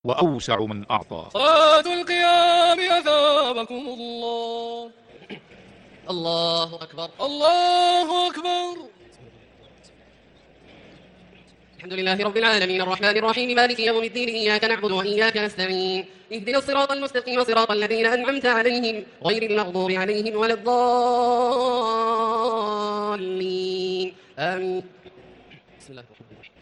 وأوسع من أعطى. صلاة القيام أثابكم الله. الله أكبر الله أكبر. الحمد لله رب العالمين الرحمن الرحيم مالك يوم الدين إياك نعبد وإياك نستعين اهدنا الصراط المستقيم صراط الذين أنعمت عليهم غير المغضوب عليهم ولا الضالين آمين. بسم الله الرحمن الرحيم.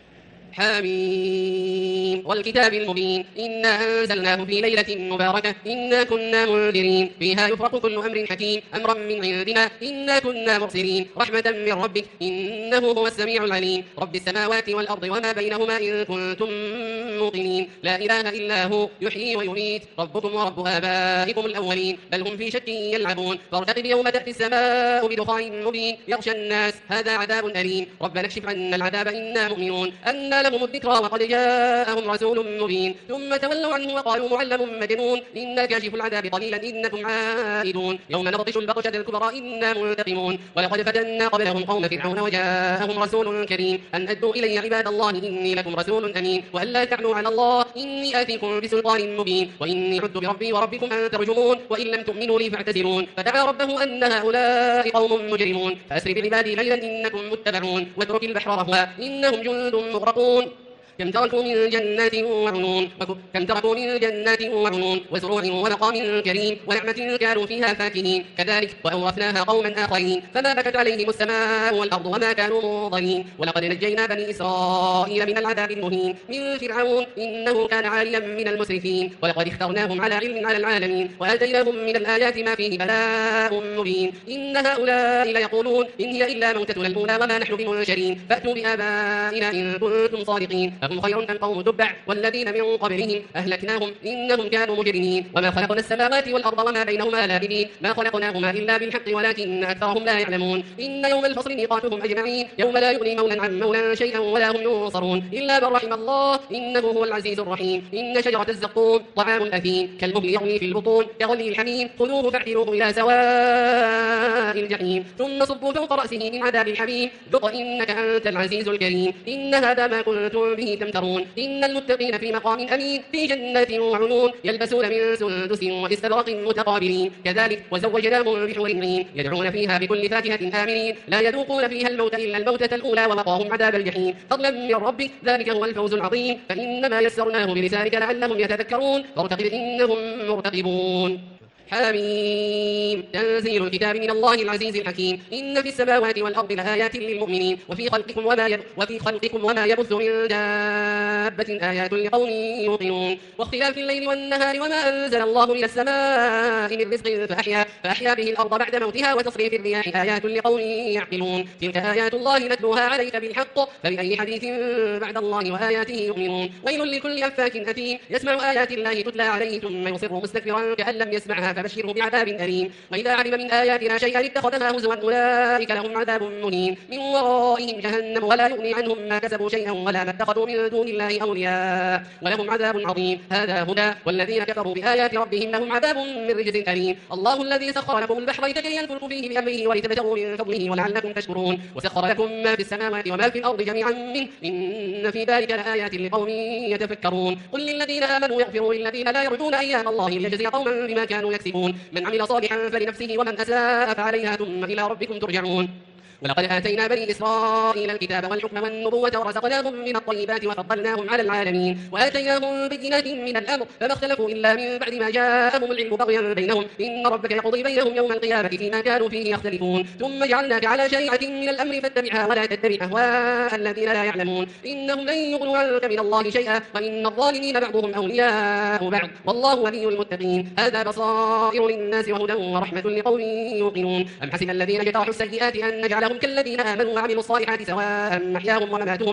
حميم والكتاب المبين إنا أنزلناه في ليلة مباركة إنا كنا منذرين فيها يفرق كل أمر حكيم أمرا من عندنا إنا كنا مرسلين رحمة من ربك إنه هو السميع العليم رب السماوات والأرض وما بينهما إن كنتم موقنين لا إله إلا هو يحيي ويميت ربكم ورب آبائكم الأولين بل هم في شك يلعبون فارتقب يوم تأتي السماء بدخان مبين يغشى الناس هذا عذاب أليم ربنا اكشف عنا العذاب إنا مؤمنون أن لهم الذكرى وقد جاءهم رسول مبين ثم تولوا عنه وقالوا معلم مجنون إنا كاشف العذاب قليلا إنكم عائدون يوم نبطش البطشة الكبرى إنا منتقمون ولقد فتنا قبلهم قوم فرعون وجاءهم رسول كريم أن أدوا إلي عباد الله إني لكم رسول أمين وأن لا تعلوا على الله إني آتيكم بسلطان مبين وإني عدت بربي وربكم أن ترجمون وإن لم تؤمنوا لي فاعتزلون فدعا ربه أن هؤلاء قوم مجرمون فأسر بعبادي ليلا إنكم متبعون واترك البحر رهوا إنهم جند مغرقون كم تركوا من جنات وعيون وزروع ومقام كريم ونعمة كانوا فيها فاكهين كذلك وأورثناها قوما آخرين فما بكت عليهم السماء والأرض وما كانوا منظرين ولقد نجينا بني إسرائيل من العذاب المهين من فرعون إنه كان عاليا من المسرفين ولقد اخترناهم على علم على العالمين وآتيناهم من الآيات ما فيه بلاء مبين إن هؤلاء ليقولون إن هي إلا موتتنا الأولى وما نحن بمنشرين فأتوا بآبائنا إن كنتم صادقين هم خير أم قوم تبع والذين من قبلهم أهلكناهم إنهم كانوا مجرمين وما خلقنا السماوات والأرض وما بينهما لاعبين ما خلقناهما إلا بالحق ولكن أكثرهم لا يعلمون إن يوم الفصل ميقاتهم أجمعين يوم لا يغني مولى عن مولى شيئا ولا هم ينصرون إلا من رحم الله إنه هو العزيز الرحيم إن شجرة الزقوم طعام الأثيم كالمهل يغلي في البطون كغلي الحميم خذوه فاعتلوه إلى سواء الجحيم ثم صبوا فوق رأسه من عذاب الحميم ذق إنك أنت العزيز الكريم إن هذا ما كنتم به تمترون إن المتقين في مقام أمين في جنات وعيون يلبسون من سندس واستبرق متقابلين كذلك وزوجناهم بحور عين يدعون فيها بكل فاكهة آمنين لا يذوقون فيها الموت إلا الموتة الأولى ووقاهم عذاب الجحيم فضلا من ربك ذلك هو الفوز العظيم فإنما يسرناه بلسانك لعلهم يتذكرون فارتقب إنهم مرتقبون حميم تنزيل الكتاب من الله العزيز الحكيم إن في السماوات والأرض لآيات للمؤمنين وفي خلقكم وما يبث من دابة آيات لقوم يوقنون واختلاف الليل والنهار وما أنزل الله من السماء من رزق فأحيا به الأرض بعد موتها وتصريف الرياح آيات لقوم يعقلون تلك آيات الله نتلوها عليك بالحق فبأي حديث بعد الله وآياته يؤمنون ويل لكل أفاك أثيم يسمع آيات الله تتلى عليه ثم يصر مستكبرا كأن لم يسمعها فبشره بعذاب أليم وإذا علم من آياتنا شيئا اتخذها هزوا أولئك لهم عذاب مهين من ورائهم جهنم ولا يغني عنهم ما كسبوا شيئا ولا ما اتخذوا من دون الله أولياء ولهم عذاب عظيم هذا هدى والذين كفروا بآيات ربهم لهم عذاب من رجز أليم الله الذي سخر لكم البحر لتجري الفلك فيه بأمره ولتبتغوا من فضله ولعلكم تشكرون وسخر لكم ما في السماوات وما في الأرض جميعا منه إن في ذلك لآيات لقوم يتفكرون قل للذين آمنوا يغفروا للذين لا يرجون أيام الله ليجزي قوما بما كانوا يكسبون من عمل صالحا فلنفسه ومن أساء فعليها ثم إلى ربكم ترجعون ولقد آتينا بني إسرائيل الكتاب والحكم والنبوة ورزقناهم من الطيبات وفضلناهم على العالمين وآتيناهم بينات من الأمر فما اختلفوا إلا من بعد ما جاءهم العلم بغيا بينهم إن ربك يقضي بينهم يوم القيامة فيما كانوا فيه يختلفون ثم جعلناك على شريعة من الأمر فاتبعها ولا تتبع أهواء الذين لا يعلمون إنهم لن يغنوا عنك من الله شيئا وإن الظالمين بعضهم أولياء بعض والله ولي المتقين هذا بصائر للناس وهدى ورحمة لقوم يوقنون أم حسب الذين اجترحوا السيئات أن نجعلهم كالذين آمنوا وعملوا الصالحات سواء محياهم ومماتهم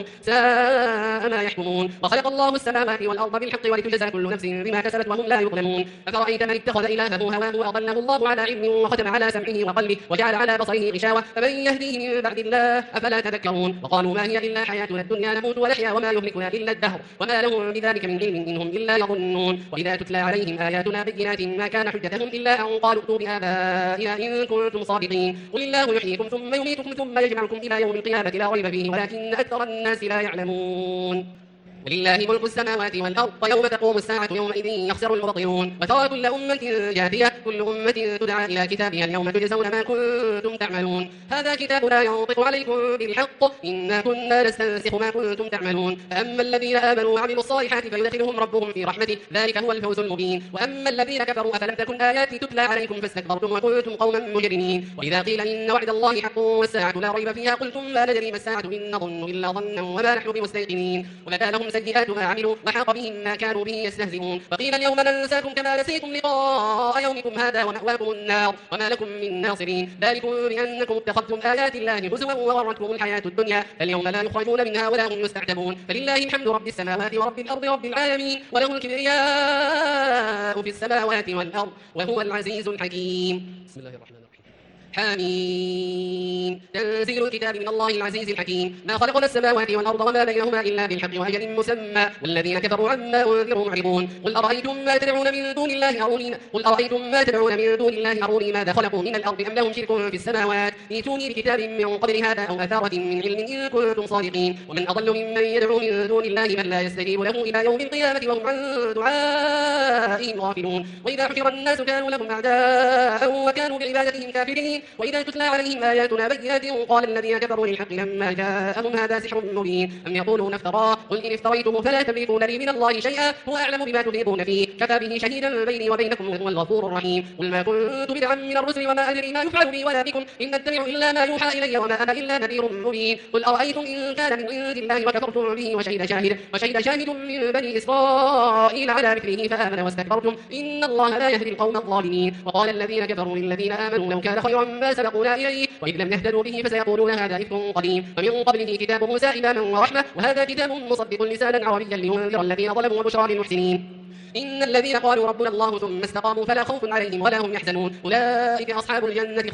ساء ما يحكمون وخلق الله السماوات والأرض بالحق ولتجزى كل نفس بما كسبت وهم لا يظلمون أفرأيت من اتخذ إلهه هواه وأضله الله على علم وختم على سمعه وقلبه وجعل على بصره غشاوة فمن يهديه من بعد الله أفلا تذكرون وقالوا ما هي إلا حياتنا الدنيا نموت ونحيا وما يهلكنا إلا الدهر وما لهم بذلك من علم إنهم إلا يظنون وإذا تتلى عليهم آياتنا بينات ما كان حجتهم إلا أن قالوا ائتوا بآبائنا إن كنتم صادقين قل الله يحييكم ثم يميتكم ثم يجمعكم إلى يوم القيامة لا ريب فيه ولكن أكثر الناس لا يعلمون ولله ملك السماوات والأرض ويوم تقوم الساعة يومئذ يخسر المبطلون وترى كل أمة جاثية كل أمة تدعى إلى كتابها اليوم تجزون ما كنتم تعملون هذا كتابنا ينطق عليكم بالحق إنا كنا نستنسخ ما كنتم تعملون فأما الذين آمنوا وعملوا الصالحات فيدخلهم ربهم في رحمته ذلك هو الفوز المبين وأما الذين كفروا أفلم تكن آياتي تتلى عليكم فاستكبرتم وكنتم قوما مجرمين وإذا قيل إن وعد الله حق والساعة لا ريب فيها قلتم لا ندري ما الساعة إن نظن إلا ظنا وما نحن بمستيقنين وبدا لهم سيئات ما عملوا وحاق بهم ما كانوا به يستهزئون وقيل اليوم ننساكم كما نسيتم لقاء يومكم هذا ومأواكم النار وما لكم من ناصرين ذلكم بأنكم اتخذتم آيات الله هزوا وغرتكم الحياة الدنيا فاليوم لا يخرجون منها ولا هم يستعتبون فلله الحمد رب السماوات ورب الأرض رب العالمين وله الكبرياء في السماوات والأرض وهو العزيز الحكيم بسم الله الرحمن الرحيم حميم تنزيل الكتاب من الله العزيز الحكيم ما خلقنا السماوات والأرض وما بينهما إلا بالحق وأجل مسمى والذين كفروا عما أنذروا معرضون قل أرأيتم ما تدعون من دون الله أروني ماذا خلقوا من الأرض أم لهم شرك في السماوات ائتوني بكتاب من قبل هذا أو أثارة من علم إن كنتم صادقين ومن أضل ممن يدعو من دون الله من لا يستجيب له إلى يوم القيامة وهم عن دعائهم غافلون وإذا حشر الناس كانوا لهم أعداء وكانوا بعبادتهم كافرين وإذا تتلى عليهم آياتنا بينات قال الذين كفروا للحق لما جاءهم هذا سحر مبين أم يقولون افتراه قل إن افتريته فلا تملكون لي من الله شيئا هو أعلم بما تفيضون فيه كفى به شهيدا بيني وبينكم وهو الغفور الرحيم قل ما كنت بدعا من الرسل وما أدري ما يفعل بي ولا بكم إن أتبع إلا ما يوحى إلي وما أنا إلا نذير مبين قل أرأيتم إن كان من عند الله وكفرتم به وشهد شاهد من بني إسرائيل على مثله فآمن واستكبرتم إن الله لا يهدي القوم الظالمين وقال الذين كفروا للذين آمنوا لو كان خيرا ما سبقونا إليه وإذ لم يهتدوا به فسيقولون هذا إفك قديم ومن قبله كتاب موسى إماما ورحمة وهذا كتاب مصدق لسانا عربيا لينذر الذين ظلموا وبشرى للمحسنين إن الذين قالوا ربنا الله ثم استقاموا فلا خوف عليهم ولا هم يحزنون أولئك أصحاب الجنة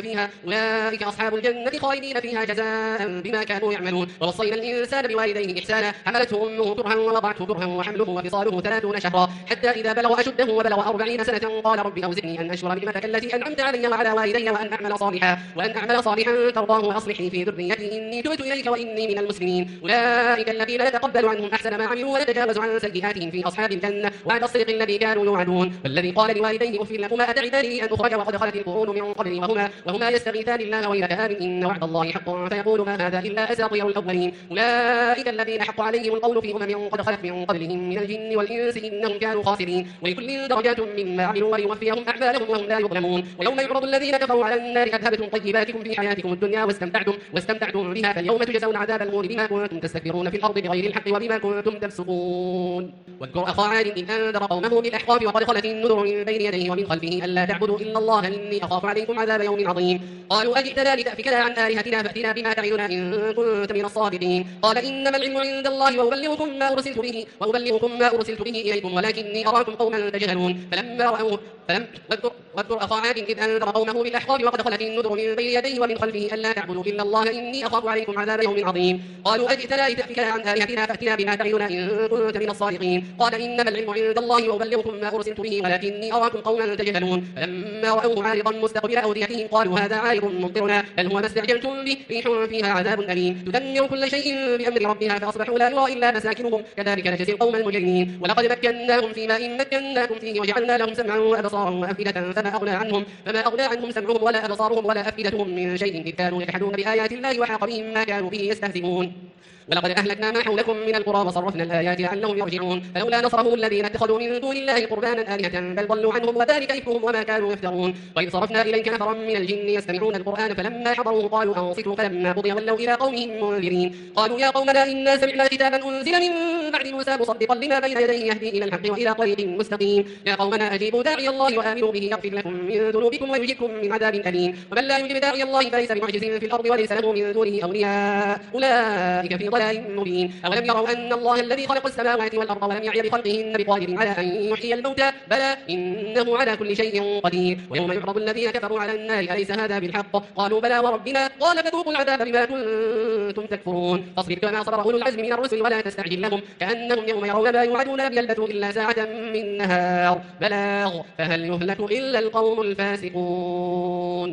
خالدين فيها جزاء بما كانوا يعملون ووصينا الإنسان بوالديه إحسانا حملته أمه كرها ووضعته كرها وحمله وفصاله 30 شهرا حتى إذا بلغ أشده وبلغ 40 سنة قال رب أوزعني أن أشكر نعمتك التي أنعمت علي وعلى والدي وأن أعمل صالحا ترضاه وأصلح لي في ذريتي إني تبت إليك وإني من المسلمين أولئك الذين نتقبل عنهم أحسن ما عملوا ونتجاوز عن سيئاتهم في أصحاب الجنة وعد الصدق الذي كانوا يوعدون والذي قال لوالديه أف لكما أتعداني أن أخرج وقد خلت القرون من قبلي وهما يستغيثان الله ويلك آمن إن وعد الله حق فيقول ما هذا إلا أساطير الأولين أولئك الذين حق عليهم القول في قد خلت من قبلهم من الجن والإنس إنهم كانوا خاسرين ولكل درجات مما عملوا وليوفيهم أعمالهم وهم لا يظلمون ويوم يعرض الذين كفروا على النار أذهبتم طيباتكم في حياتكم الدنيا واستمتعتم بها فاليوم تجزون عذاب الهون بما كنتم تستكبرون في الأرض بغير الحق وبما كنتم تفسقون واذكر أخا عاد إذ أنذر قومه بالأحقاف وقد خلت النذر من بين يديه ومن خلفه ألا تعبدوا إلا الله إني أخاف عليكم عذاب يوم عظيم قالوا أجئتنا لتأفكنا عن آلهتنا فأتنا بما تعدنا إن كنت من الصادقين قال إنما العلم عند الله وأبلغكم ما أرسلت به إليكم ولكني أراكم قوما تجهلون فلما رأوه واذكر أخا عاد إذ أنذر قومه بالأحقاف وقد خلت النذر من بين يديه ومن خلفه ألا تعبدوا إلا الله إني أخاف عليكم عذاب يوم عظيم قالوا أجئتنا لتأفكنا عن آلهتنا فأتنا بما تعدنا إن كنت من الصادقين قال إنما العلم عند الله وأبلغكم ما أرسلت به ولكني أراكم قوما تجهلون فلما رأوه عارضا مستقبل أوديتهم قالوا هذا عارض ممطرنا بل هو ما استعجلتم به ريح فيها عذاب أليم تدمر كل شيء بأمر ربها فأصبحوا لا يرى إلا مساكنهم كذلك نجزي القوم المجرمين ولقد مكناهم فيما إن مكناكم فيه وجعلنا لهم سمعا وأبصارا وأفئدة فما أغنى عنهم سمعهم ولا أبصارهم ولا أفئدتهم من شيء إذ كانوا يجحدون بآيات الله وحاق بهم ما كانوا به يستهزئون ولقد أهلكنا ما حولكم من القرى وصرفنا الآيات لعلهم يرجعون فلولا نصرهم الذين اتخذوا من دون الله قربانا آلهة بل ضلوا عنهم وذلك إفكهم وما كانوا يفترون وإذ صرفنا إليك نفرا من الجن يستمعون القرآن فلما حضروه قالوا أنصتوا فلما قضي ولوا إلى قومهم منذرين قالوا يا قومنا إنا سمعنا كتابا أنزل من بعد موسى مصدقا لما بين يديه يهدي إلى الحق وإلى طريق مستقيم يا قومنا أجيبوا داعي الله وآمنوا به يغفر لكم من ذنوبكم ويجركم من عذاب أليم ومن لا يجب داعي الله فليس بمعجز في الأرض وليس له من دونه أولياء أولئك في ضلال مبين أولم يروا أن الله الذي خلق السماوات والأرض ولم يعي بخلقهن بقادر على أن يحيي الموتى بلى إنه على كل شيء قدير ويوم يعرض الذين كفروا على النار أليس هذا بالحق قالوا بلى وربنا قال فذوقوا العذاب بما كنتم تكفرون فاصبر كما صبر أولو العزم من الرسل ولا تستعجل لهم كأنهم يوم يرون ما يوعدون لم يلبثوا إلا ساعة من نهار بلاغ فهل يهلك إلا القوم الفاسقون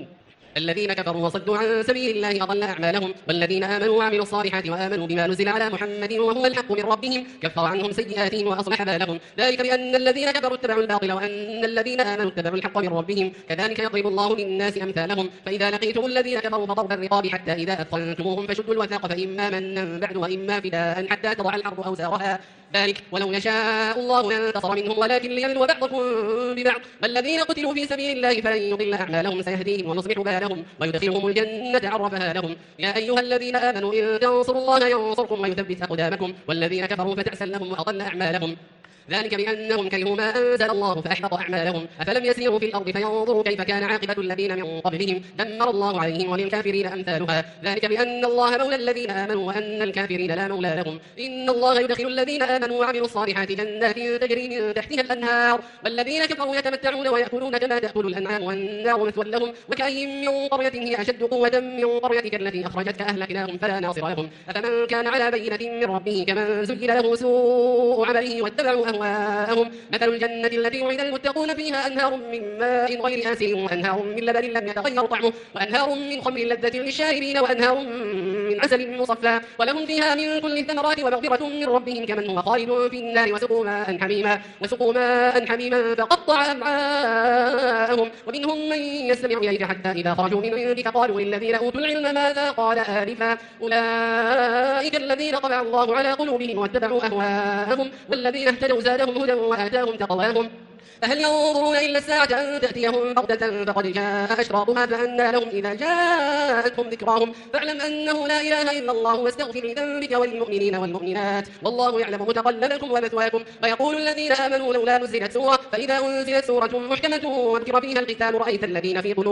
الذين كفروا وصدوا عن سبيل الله أضل أعمالهم. والذين آمنوا وعملوا الصالحات وآمنوا بما نزل على محمد وهو الحق من ربهم كفر عنهم سيئاتهم وأصلح بالهم. ذلك بأن الذين كفروا اتبعوا الباطل وأن الذين آمنوا اتبعوا الحق من ربهم كذلك يضرب الله للناس أمثالهم. فإذا لقيتم الذين كفروا فضرب الرقاب حتى إذا أثخنتموهم فشدوا الوثاق فإما منا بعد وإما فداء حتى تضع الأرض أوزارها. ذلك ولو يشاء الله لانتصر منهم ولكن ليبلو بعضكم ببعض. والذين قتلوا في سبيل الله فلن يضل أعمالهم سيهديهم ويصلح بالهم ويدخلهم الجنة عرفها لهم. يا أيها الذين آمنوا إن تنصروا الله ينصركم ويثبت أقدامكم. والذين كفروا فتعسا لهم وأضل أعمالهم. ذلك بأنهم كرهوا ما أنزل الله فأحبط أعمالهم. أفلم يسيروا في الأرض فينظروا كيف كان عاقبة الذين من قبلهم دمر الله عليهم وللكافرين أمثالها. ذلك بأن الله مولى الذين آمنوا وأن الكافرين لا مولى لهم. إن الله يدخل الذين آمنوا وعملوا الصالحات جنات تجري من تحتها الأنهار. والذين كفروا يتمتعون ويأكلون كما تأكل الأنعام والنار مثوى لهم. وكأي من قرية هي أشد قوة من قريتك التي أخرجتك أهلكناهم فلا ناصر لهم. أفمن كان على بينة من ربه كمن زين له سوء عمله واتبعوا أهواءهم. مثل الجنة التي وعد المتقون فيها أنهار من ماء غير آسن وأنهار من لبن لم يتغير طعمه وأنهار من خمر لذة للشاربين وأنهار من عسل مصفى ولهم فيها من كل الثمرات ومغفرة من ربهم كمن هو خالد في النار وسقوا ماء حميما فقطع أمعاءهم. ومنهم من يستمع إليك حتى إذا خرجوا من عندك قالوا للذين أوتوا العلم ماذا قال آنفا أولئك الذين طبع الله على قلوبهم واتبعوا أهواءهم. والذين اهتدوا زادهم هدى وآتاهم تقواهم. فهل ينظرون إلا الساعة أن تأتيهم بغتة فقد جاء أشراطها فأنى لهم إذا جاءتهم ذكراهم. فاعلم أنه لا إله إلا الله واستغفر لذنبك وللمؤمنين والمؤمنات والله يعلم متقلبكم ومثواكم. ويقول الذين آمنوا لولا نزلت سورة فإذا أنزلت سورة محكمة وذكر فيها القتال رأيت الذين في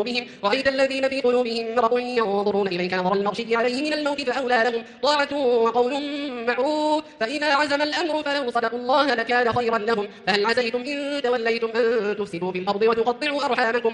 قلوبهم مرض ينظرون إليك نظر المغشي عليه من الموت فأولى لهم طاعة وقول معروف. فإذا عزم الأمر فلو صدقوا الله لكان خيرا لهم. فهل عسيتم إن توليتم أن تفسدوا في الأرض وتقطعوا أرحامكم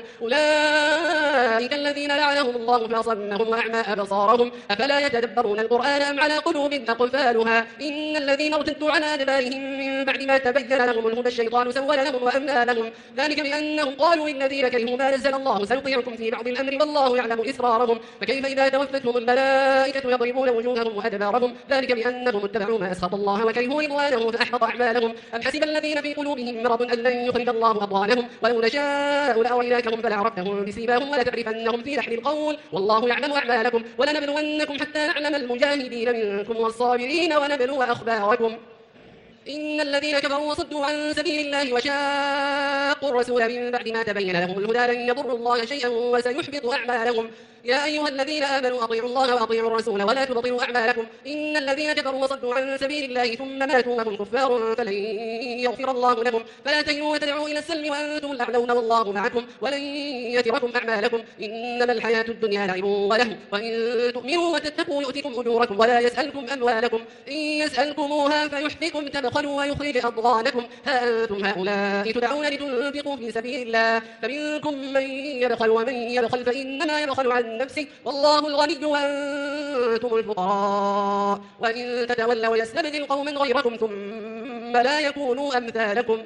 أولئك الذين لعنهم الله فأصمهم وأعمى أبصارهم. أفلا يتدبرون القرآن أم على قلوب أقفالها. إن الذين ارتدوا على أدبارهم من بعد ما تبين لهم الهدى الشيطان سول لهم وأملى لهم. ذلك بأنهم قالوا للذين كرهوا ما نزل الله سنطيعكم في بعض الأمر والله يعلم إسرارهم. فكيف إذا توفتهم الملائكة يضربون وجوههم وأدبارهم. ذلك بأنهم اتبعوا ما أسخط الله وكرهوا رضوانه فأحبط أعمالهم. أم حسب الذين في قلوبهم مرض أن لن يخرج الله أضغانهم ولو نشاء لأريناكهم فلعرفتهم بسيماهم ولتعرفنهم في لحن القول والله يعلم أعمالكم. ولنبلونكم حتى نعلم المجاهدين منكم والصابرين ونبلو أخباركم. إن الذين كفروا وصدوا عن سبيل الله وشاقوا الرسول من بعد ما تبين لهم الهدى لن يضروا الله شيئا وسيحبط أعمالهم. يا أيها الذين آمنوا أطيعوا الله وأطيعوا الرسول ولا تبطلوا أعمالكم. إن الذين كفروا وصدوا عن سبيل الله ثم ماتوا وهم كفار فلن يغفر الله لهم. فلا تهنوا وتدعوا إلى السلم وأنتم الأعلون والله معكم ولن يتركم أعمالكم. إنما الحياة الدنيا لعب وله وإن تؤمنوا وتتقوا يؤتكم أجوركم ولا يسألكم أموالكم. إن يسألكموها فيحفكم تبخلوا ويخرج أضغانكم. ها أنتم هؤلاء تدعون لتنفقوا في سبيل الله فمنكم من يبخل ومن يبخل فإنما يبخل عن نفسه والله الغني وأنتم الفقراء وإن تتولوا يستبدل قوما غيركم ثم لا يكونوا أمثالكم.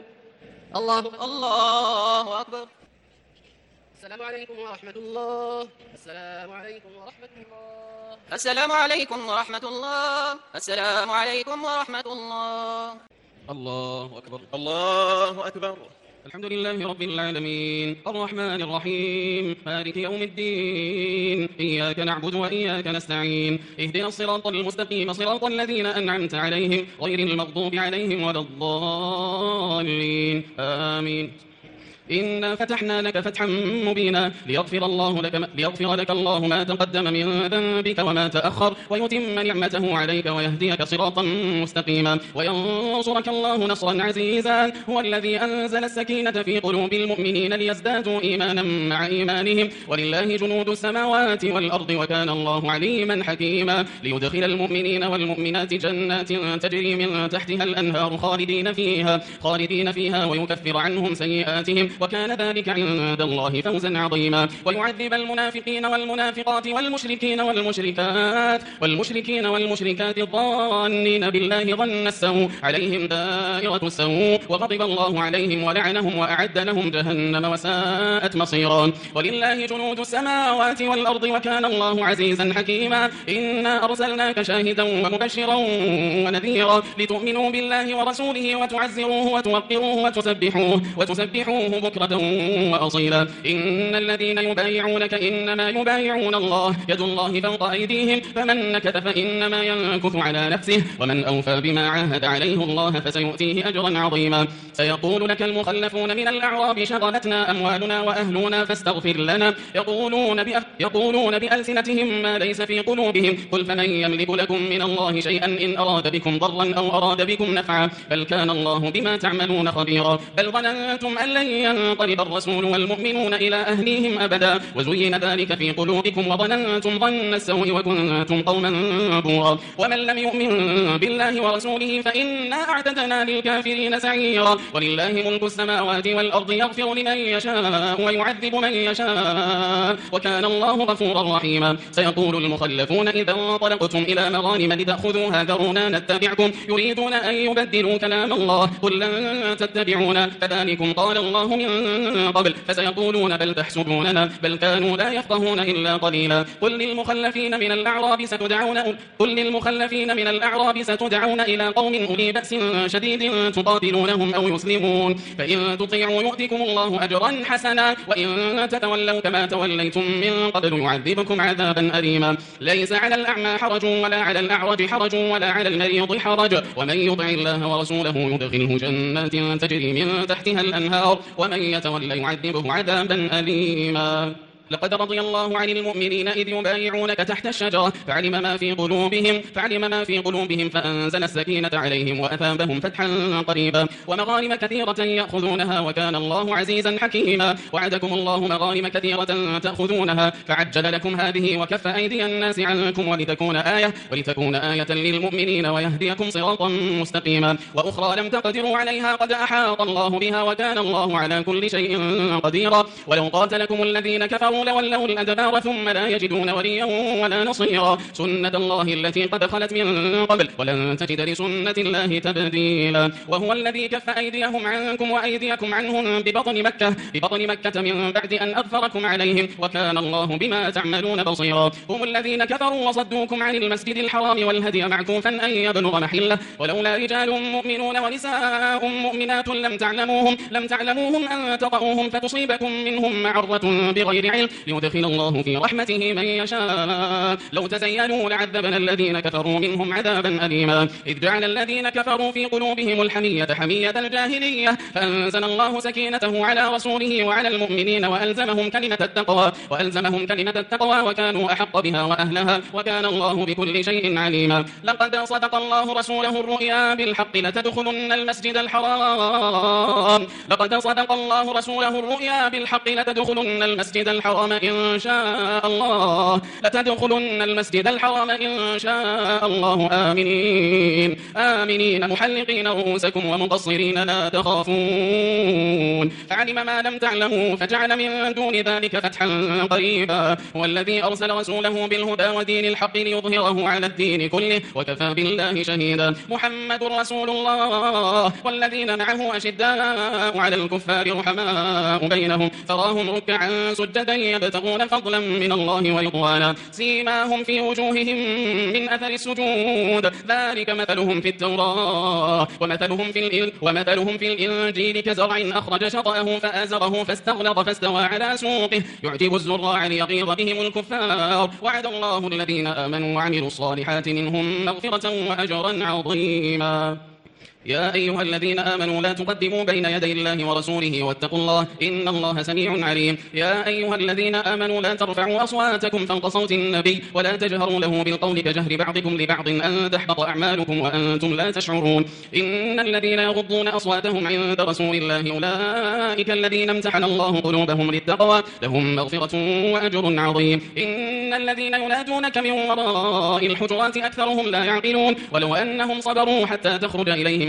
الله أكبر. السلام عليكم ورحمة الله. السلام عليكم ورحمة الله. السلام عليكم ورحمة الله. السلام عليكم ورحمة الله. الله أكبر. الله أكبر. الحمد لله رب العالمين الرحمن الرحيم مالك يوم الدين إياك نعبد وإياك نستعين اهدنا الصراط المستقيم صراط الذين أنعمت عليهم غير المغضوب عليهم ولا الضالين آمين. إنا فتحنا لك فتحا مبينا ليغفر لك الله ما تقدم من ذنبك وما تأخر ويتم نعمته عليك ويهديك صراطا مستقيما وينصرك الله نصرا عزيزا. هو الذي أنزل السكينة في قلوب المؤمنين ليزدادوا إيمانا مع إيمانهم ولله جنود السماوات والأرض وكان الله عليما حكيما. ليدخل المؤمنين والمؤمنات جنات تجري من تحتها الأنهار خالدين فيها ويكفر عنهم سيئاتهم وكان ذلك عند الله فوزا عظيما. ويعذب المنافقين والمنافقات والمشركين والمشركات الظانين بالله ظن السوء عليهم دائرة السوء وغضب الله عليهم ولعنهم وأعد لهم جهنم وساءت مصيرا. ولله جنود السماوات والأرض وكان الله عزيزا حكيما. إنا أرسلناك شاهدا ومبشرا ونذيرا لتؤمنوا بالله ورسوله وتعزروه وتوقروه وتسبحوه بكرة وأصيلا. إن الذين يبايعونك إنما يبايعون الله يد الله فوق أيديهم فمن نكث فإنما ينكث على نفسه ومن أوفى بما عاهد عليه الله فسيؤتيه أجرا عظيما. سيقول لك المخلفون من الأعراب شغلتنا أموالنا وأهلنا فاستغفر لنا يقولون بألسنتهم ما ليس في قلوبهم قل فمن يملك لكم من الله شيئا إن أراد بكم ضرا أو أراد بكم نفعا بل كان الله بما تعملون خبيرا. بل ظننتم أن لن ينقلب الرسول والمؤمنون إلى أهليهم أبدا وزين ذلك في قلوبكم وظننتم ظن السوء وكنتم قوما بورا. ومن لم يؤمن بالله ورسوله فإنا أعتدنا للكافرين سعيرا. ولله ملك السماوات والأرض يغفر لمن يشاء ويعذب من يشاء وكان الله غفورا رحيما. سيقول المخلفون إذا انطلقتم إلى مغانم لتأخذوها ذرونا نتبعكم يريدون أن يبدلوا كلام الله قل لن تتبعونا كذلكم قال الله من قبل فسيقولون بل تحسدوننا بل كانوا لا يفقهون إلا قليلا. قل للمخلفين من الأعراب ستدعون إلى قوم أولي بأس شديد تقاتلونهم أو يسلمون فإن تطيعوا يؤتكم الله أجرا حسنا وإن تتولوا كما توليتم من قبل يعذبكم عذابا أليما. ليس على الأعمى حرج ولا على الأعرج حرج ولا على المريض حرج ومن يطع الله ورسوله يدخله جنات تجري من تحتها الأنهار ومن يتولى يعذبه عذابا أليما. لقد رضي الله عن المؤمنين إذ يبايعونك تحت الشجرة فعلم ما في قلوبهم فأنزل السكينة عليهم وأثابهم فتحا قريبا ومغانم كثيرة يأخذونها وكان الله عزيزا حكيما. وعدكم الله مغانم كثيرة تأخذونها فعجل لكم هذه وكف أيدي الناس عنكم ولتكون آية للمؤمنين ويهديكم صراطا مستقيما. وأخرى لم تقدروا عليها قد أحاط الله بها وكان الله على كل شيء قديرا. ولو قاتلكم الذين كفروا لولوا الأدبار ثم لا يجدون وليا ولا نصيرا. سنة الله التي قد خلت من قبل ولن تجد لسنة الله تبديلا. وهو الذي كف أيديهم عنكم وأيديكم عنهم ببطن مكة من بعد أن أظفركم عليهم وكان الله بما تعملون بصيرا. هم الذين كفروا وصدوكم عن المسجد الحرام والهدي معكوفا أن يبلغ محله ولولا رجال مؤمنون ونساء مؤمنات لم تعلموهم أن تطؤوهم فتصيبكم منهم معرة بغير علم ليدخل الله في رحمته من يشاء. لو تزينوا لعذبنا الذين كفروا منهم عذابا أليما. إذ جعل الذين كفروا في قلوبهم الحمية حمية الجاهلية فأنزل الله سكينته على رسوله وعلى المؤمنين وألزمهم كلمة التقوى وكانوا أحق بها وأهلها وكان الله بكل شيء عليما. لقد صدق الله رسوله الرؤيا بالحق لتدخلن المسجد الحرام إن شاء الله آمنين محلقين رؤوسكم ومقصرين لا تخافون فعلم ما لم تعلموا فجعل من دون ذلك فتحا قريبا. هو الذي أرسل رسوله بالهدى ودين الحق ليظهره على الدين كله وكفى بالله شهيدا. محمد رسول الله والذين معه أشداء على الكفار رحماء بينهم تراهم ركعا سجدا يبتغون فضلا من الله ورضوانا سيماهم في وجوههم من أثر السجود ذلك مثلهم في التوراة ومثلهم في الإنجيل كزرع أخرج شطأه فآزره فاستغلظ فاستوى على سوقه يعجب الزراع ليغيظ بهم الكفار. وعد الله الذين آمنوا وعملوا الصالحات منهم مغفرة وأجرا عظيما. يا أيها الذين آمنوا لا تقدموا بين يدي الله ورسوله واتقوا الله إن الله سميع عليم. يا أيها الذين آمنوا لا ترفعوا أصواتكم فوق صوت النبي ولا تجهروا له بالقول كجهر بعضكم لبعض أن تحبط أعمالكم وأنتم لا تشعرون. إن الذين يغضون أصواتهم عند رسول الله أولئك الذين امتحن الله قلوبهم للتقوى لهم مغفرة وأجر عظيم. إن الذين ينادونك من وراء الحجرات أكثرهم لا يعقلون ولو أنهم صبروا حتى تخرج إليهم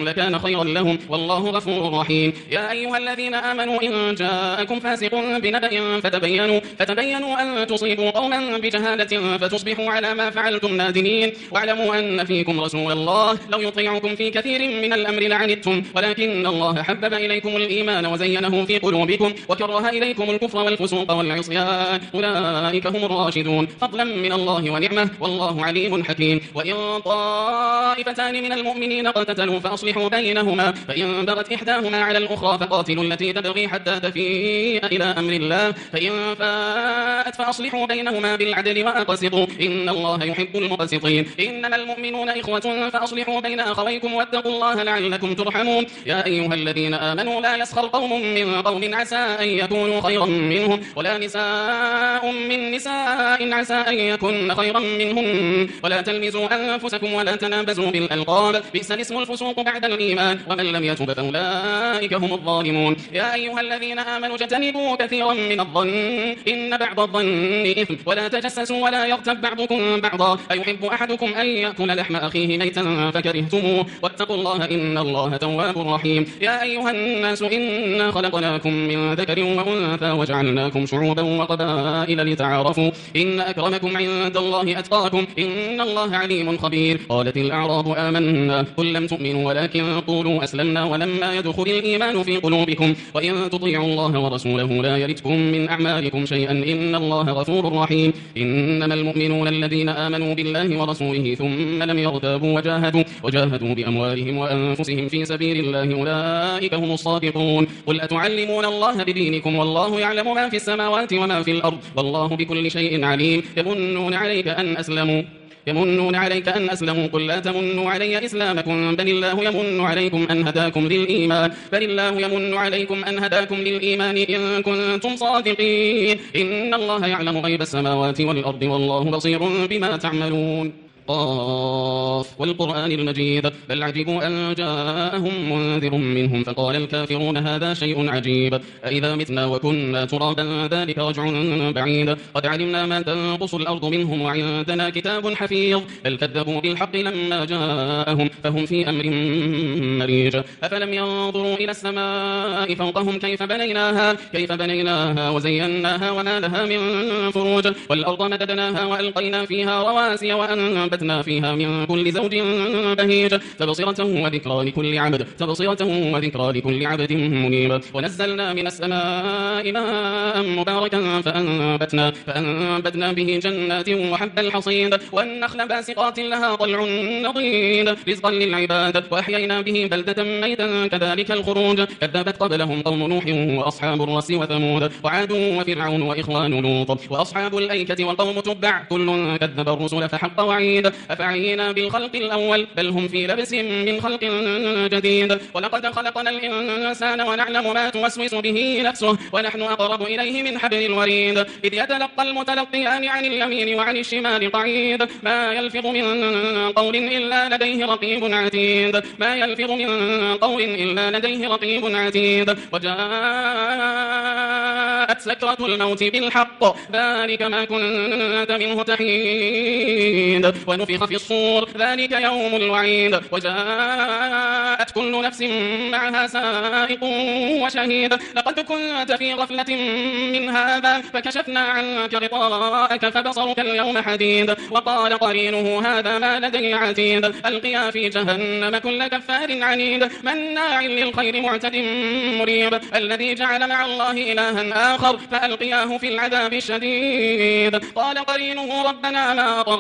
لكان خيرا لهم والله غفور رحيم. يا أيها الذين آمنوا إن جاءكم فاسق بنبأ فتبينوا أن تصيبوا قوما بجهالة فتصبحوا على ما فعلتم نادمين. واعلموا أن فيكم رسول الله لو يطيعكم في كثير من الأمر لعنتم ولكن الله حبب إليكم الإيمان وزينه في قلوبكم وكره إليكم الكفر والفسوق والعصيان أولئك هم الراشدون فضلا من الله ونعمة والله عليم حكيم. وإن طائفتان من المؤمنين اقتتلوا فأصلحوا بينهما فإن بغت إحداهما على الأخرى فقاتلوا التي تبغي حتى تفيء إلى أمر الله فإن فاءت فأصلحوا بينهما بالعدل وأقسطوا إن الله يحب المقسطين. إنما المؤمنون إخوة فأصلحوا بين أخويكم واتقوا الله لعلكم ترحمون. يا أيها الذين آمنوا لا يسخر قوم من قوم عسى أن يكونوا خيرا منهم ولا نساء من نساء عسى أن يكن خيرا منهم ولا تلمزوا أنفسكم ولا تنابزوا بالألقاب بئس الاسم الفسوق بعد الإيمان ومن لم يتب فأولئك هم الظالمون. يا أيها الذين آمنوا اجتنبوا كثيرا من الظن إن بعض الظن إثم ولا تجسسوا ولا يغتب بعضكم بعضا أيحب أحدكم أن يأكل لحم أخيه ميتا فكرهتموه واتقوا الله إن الله تواب رحيم. يا أيها الناس إنا خلقناكم من ذكر وأنثى وجعلناكم شعوبا وقبائل لتعارفوا إن أكرمكم عند الله أتقاكم إن الله عليم خبير. قالت الأعراب آمنا قل لم تؤمنوا ولكن قولوا أسلمنا ولما يدخل الإيمان في قلوبكم وإن تطيعوا الله ورسوله لا يلتكم من أعمالكم شيئا إن الله غفور رحيم. إنما المؤمنون الذين آمنوا بالله ورسوله ثم لم يرتابوا وجاهدوا بأموالهم وأنفسهم في سبيل الله أولئك هم الصادقون. قل أتعلمون الله بدينكم والله يعلم ما في السماوات وما في الأرض والله بكل شيء عليم. يمنون عليك أن أسلموا قل لا تمنوا علي إسلامكم بل الله يمن عليكم أن هداكم للإيمان إن كنتم صادقين. إن الله يعلم غيب السماوات والأرض والله بصير بما تعملون. قاف والقرآن المجيد بل عجبوا أن جاءهم منذر منهم فقال الكافرون هذا شيء عجيب أإذا متنا وكنا ترابا ذلك رجع بعيد قد علمنا ما تنقص الأرض منهم وعندنا كتاب حفيظ بل كذبوا بالحق لما جاءهم فهم في أمر مريج. أفلم ينظروا إلى السماء فوقهم كيف بنيناها وزيناها وما لها من فروج والأرض مددناها وألقينا فيها رواسي وأنبتنا فيها من كل زوج بهيج تبصرة وذكرى لكل عبد منيب. ونزلنا من السماء ماء مباركا فأنبتنا به جنات وحب الحصيد والنخل باسقات لها طلع نضيد رزقا للعباد وأحيينا به بلدة ميتا كذلك الخروج. كذبت قبلهم قوم نوح وأصحاب الرس وثمود وعاد وفرعون وإخوان لوط وأصحاب الأيكة وقوم تبع كل كذب الرسل فحق وعيد. أفعينا بالخلق الأول بل هم في لبس من خلق جديد. ولقد خلقنا الإنسان ونعلم ما توسوس به نفسه ونحن أقرب إليه من حبل الوريد إذ يتلقى المتلقيان عن اليمين وعن الشمال قعيد ما يلفظ من قول إلا لديه رقيب عتيد وجاءت سكرة الموت بالحق ذلك ما كنت منه تحيد ونفخ في الصور ذلك يوم الوعيد وجاءت كل نفس معها سائق وشهيد. لقد كنت في غفلة من هذا فكشفنا عنك غطاءك فبصرك اليوم حديد. وقال قرينه هذا ما لدي عتيد ألقيا في جهنم كل كفار عنيد مناع للخير معتد مريب الذي جعل مع الله إلها آخر فألقياه في العذاب الشديد. قال قرينه ربنا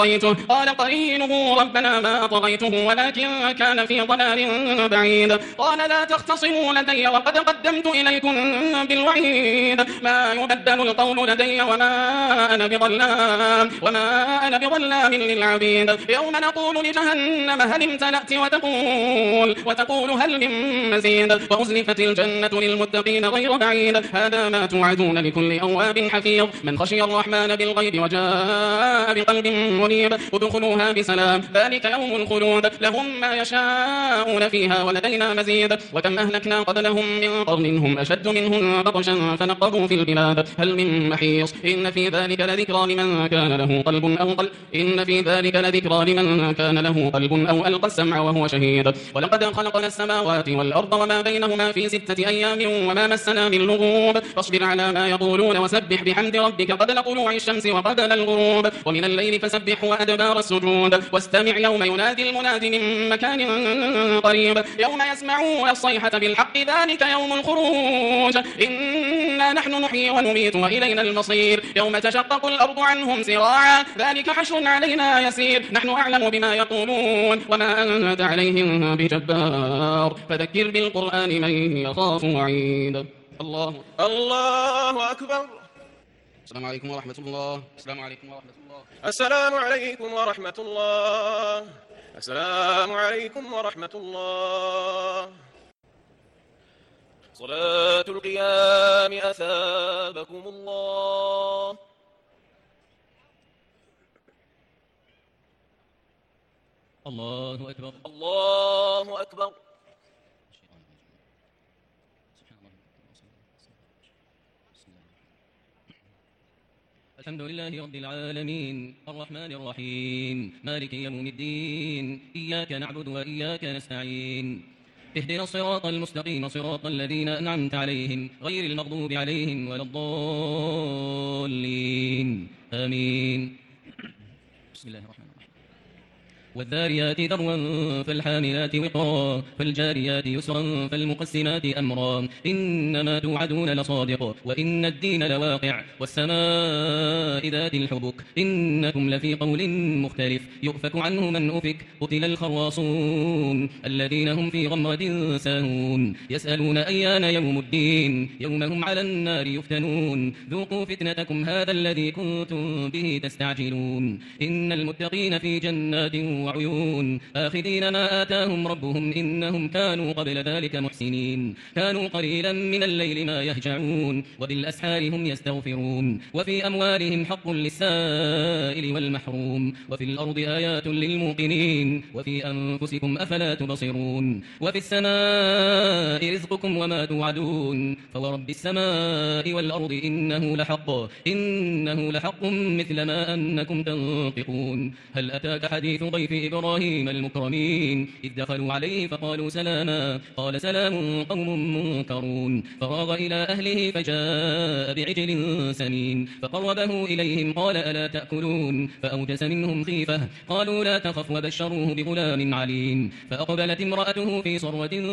ما طغيته ولكن كان في ضلال بعيد. قال لا تختصموا لدي وقد قدمت إليكم بالوعيد ما يبدل القول لدي وما أنا بظلام للعبيد. يوم نقول لجهنم هل امتلأت وتقول هل من مزيد وأزلفت الجنة للمتقين غير بعيد هذا ما توعدون لكل أواب حفيظ من خشي الرحمن بالغيب وجاء بقلب منيب. ادخلوا ادخلوها بسلام ذلك يوم الخلود لهم ما يشاءون فيها ولدينا مزيد وكم أهلكنا قبلهم من قرن هم أشد منهم بطشا فنقبوا في البلاد هل من محيص إن في ذلك لذكرى لمن كان له قلب أو ألقى السمع وهو شهيد ولقد خلقنا السماوات والأرض وما بينهما في 6 أيام وما مسنا من لغوب فاصبر على ما يقولون وسبح بحمد ربك قبل طلوع الشمس وقبل الغروب ومن الليل فسبح وأدبار السجود واستمع يوم ينادي المناد من مكان قريب يوم يسمعون الصيحة بالحق ذلك يوم الخروج إنا نحن نحيي ونميت وإلينا المصير يوم تشقق الأرض عنهم سراعا ذلك حشر علينا يسير نحن أعلم بما يقولون وما أنت عليهم بجبار فذكر بالقرآن من يخاف وعيد الله أكبر. السلام عليكم ورحمة الله. السلام عليكم ورحمة الله. السلام عليكم ورحمة الله. السلام عليكم ورحمة الله. صلاة القيام أثابكم الله. الله أكبر. الله أكبر. الحمد لله رب العالمين الرحمن الرحيم مالك يوم الدين إياك نعبد وإياك نستعين اهدنا الصراط المستقيم صراط الذين أنعمت عليهم غير المغضوب عليهم ولا الضالين آمين. بسم الله الرحمن الرحيم. والذاريات ذروا فالحاملات وقرا فالجاريات يسرا فالمقسمات أمرا إنما توعدون لصادق وإن الدين لواقع والسماء ذات الحبك إنكم لفي قول مختلف يؤفك عنه من أفك قتل الخراصون الذين هم في غمرة ساهون يسألون أيان يوم الدين يوم هم على النار يفتنون ذوقوا فتنتكم هذا الذي كنتم به تستعجلون إن المتقين في جنات وعيون آخذين ما آتاهم ربهم إنهم كانوا قبل ذلك محسنين كانوا قليلا من الليل ما يهجعون وبالأسحار هم يستغفرون وفي أموالهم حق للسائل والمحروم وفي الأرض آيات للموقنين وفي أنفسكم أفلا تبصرون وفي السماء رزقكم وما توعدون فورب السماء والأرض إنه لحق مثل ما أنكم تنطقون هل أتاك حديث ضيف إبراهيم المكرمين إذ دخلوا عليه فقالوا سلاما قال سلام قوم منكرون فراغ إلى أهله فجاء بعجل سمين فقربه إليهم قال ألا تأكلون فأوجس منهم خيفة قالوا لا تخف وبشروه بغلام عليم فأقبلت امرأته في صروة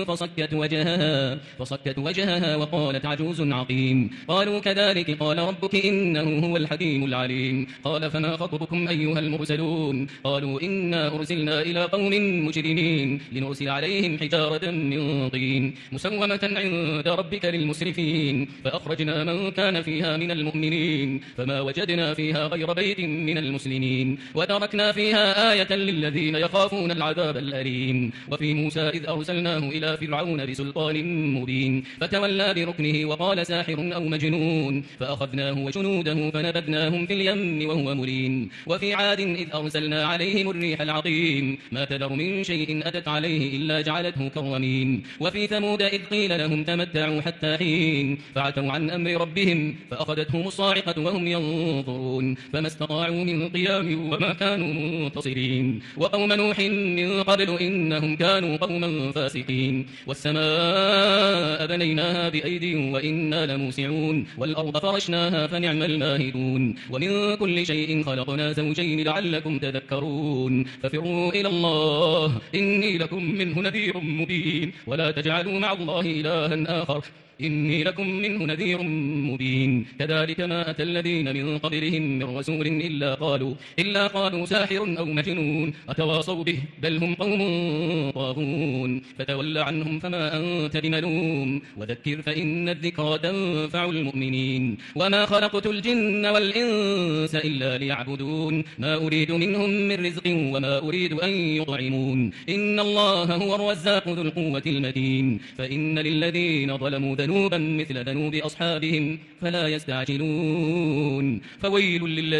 فصكت وجهها وقالت عجوز عقيم قالوا كذلك قال ربك إنه هو الحكيم العليم قال فما خطبكم أيها المرسلون قالوا إنا أرسلنا إلى قوم مجرمين لنرسل عليهم حجارة من طين مسومة عند ربك للمسرفين فأخرجنا من كان فيها من المؤمنين فما وجدنا فيها غير بيت من المسلمين وتركنا فيها آية للذين يخافون العذاب الأليم وفي موسى إذ أرسلناه إلى فرعون بسلطان مبين فتولى بركنه وقال ساحر أو مجنون فأخذناه وجنوده فنبذناهم في اليم وهو مليم وفي عاد إذ أرسلنا عليهم الريح العقيم ما تذر من شيء أتت عليه إلا جعلته كالرميم وفي ثمود إذ قيل لهم تمتعوا حتى حين فعتوا عن أمر ربهم فأخذتهم الصاعقة وهم ينظرون فما استطاعوا من قيام وما كانوا منتصرين وقوم نوح من قبل إنهم كانوا قوما فاسقين والسماء بنيناها بأيد وإنا لموسعون والأرض فرشناها فنعم الماهدون ومن كل شيء خلقنا زوجين لعلكم تذكرون ففروا إلى الله إني لكم منه نذير مبين ولا تجعلوا مع الله إلها آخر إني لكم منه نذير مبين كذلك ما أتى الذين من قبلهم من رسول إلا قالوا ساحر أو مجنون أتواصوا به بل هم قوم طاغون فتول عنهم فما أنت بملوم وذكر فإن الذكرى تنفع المؤمنين وما خلقت الجن والإنس إلا ليعبدون ما أريد منهم من رزق وما أريد أن يطعمون إن الله هو الرزاق ذو القوة المتين فإن للذين ظلموا ذنوبا مثل ذنوب أصحابهم فلا يستعجلون. فويل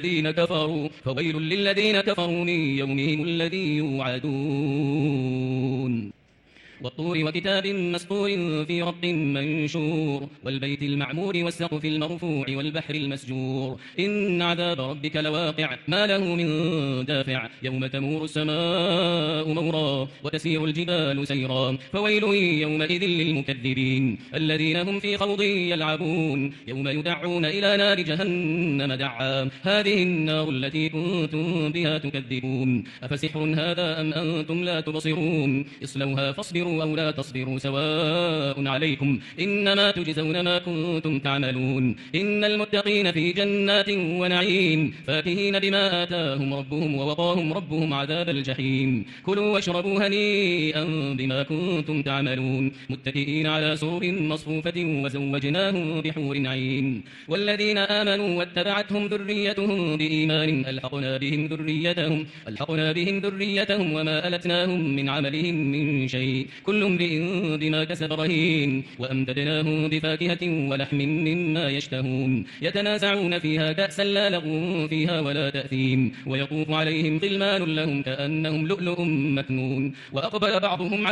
للذين كفروا من يومهم الذي يوعدون. والطور وكتاب مسطور في رق منشور والبيت المعمور والسقف المرفوع والبحر المسجور إن عذاب ربك لواقع ما له من دافع يوم تمور السماء مورا وتسير الجبال سيرا فويل يومئذ للمكذبين الذين هم في خوض يلعبون يوم يدعون إلى نار جهنم دعا هذه النار التي كنتم بها تكذبون أفسحر هذا أم أنتم لا تبصرون اصلوها فاصبروا أو لا تصبروا سواء عليكم إنما تجزون ما كنتم تعملون إن المتقين في جنات ونعيم فاكهين بما آتاهم ربهم ووقاهم ربهم عذاب الجحيم كلوا واشربوا هنيئا بما كنتم تعملون متكئين على سرر مصفوفة وزوجناهم بحور عين والذين آمنوا واتبعتهم ذريتهم بإيمان ألحقنا بهم ذريتهم وما ألتناهم من عملهم من شيء كل امرئ بما كسب رهين وأمددناهم بفاكهة ولحم مما يشتهون يتنازعون فيها كأسا لا لغو فيها ولا تأثيم ويطوف عليهم غلمان لهم كأنهم لؤلؤ مكنون وأقبل بعضهم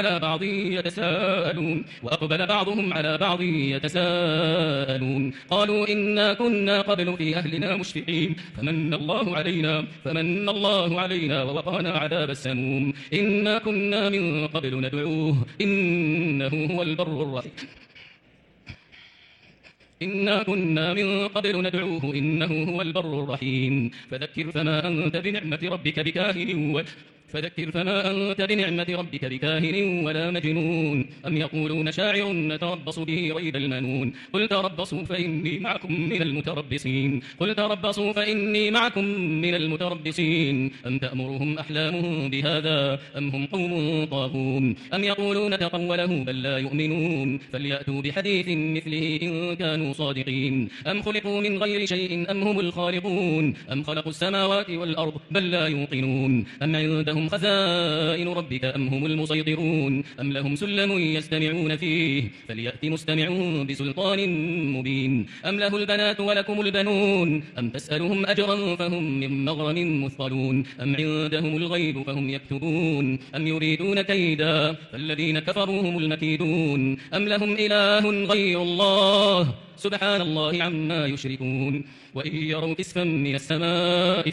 على بعض يتساءلون قالوا إنا كنا قبل في أهلنا مشفقين فمن الله علينا ووقانا عذاب السموم إنا كنا من قبل ندعوه إنه هو البر الرحيم إنا كنا من قبل ندعوه إنه هو البر الرحيم فذكر فما أنت بنعمة ربك بكاهن ولا مجنون أم يقولون شاعر نتربص به ريب المنون قل تربصوا فإني معكم من المتربصين أم تأمرهم أحلامهم بهذا أم هم قوم طاغون أم يقولون تقوله بل لا يؤمنون فليأتوا بحديث مثله إن كانوا صادقين أم خلقوا من غير شيء أم هم الخالقون أم خلقوا السماوات والأرض بل لا يوقنون أم عندهم خزائن ربك أم هم المسيطرون أم لهم سلم يستمعون فيه فليأت مستمعون بسلطان مبين أم له البنات ولكم البنون أم تسألهم أجرا فهم من مغرم مثقلون أم عندهم الغيب فهم يكتبون أم يريدون كيدا فالذين كفروا هم المكيدون أم لهم إله غير الله سبحان الله عما يشركون وإن يروا كسفا من السماء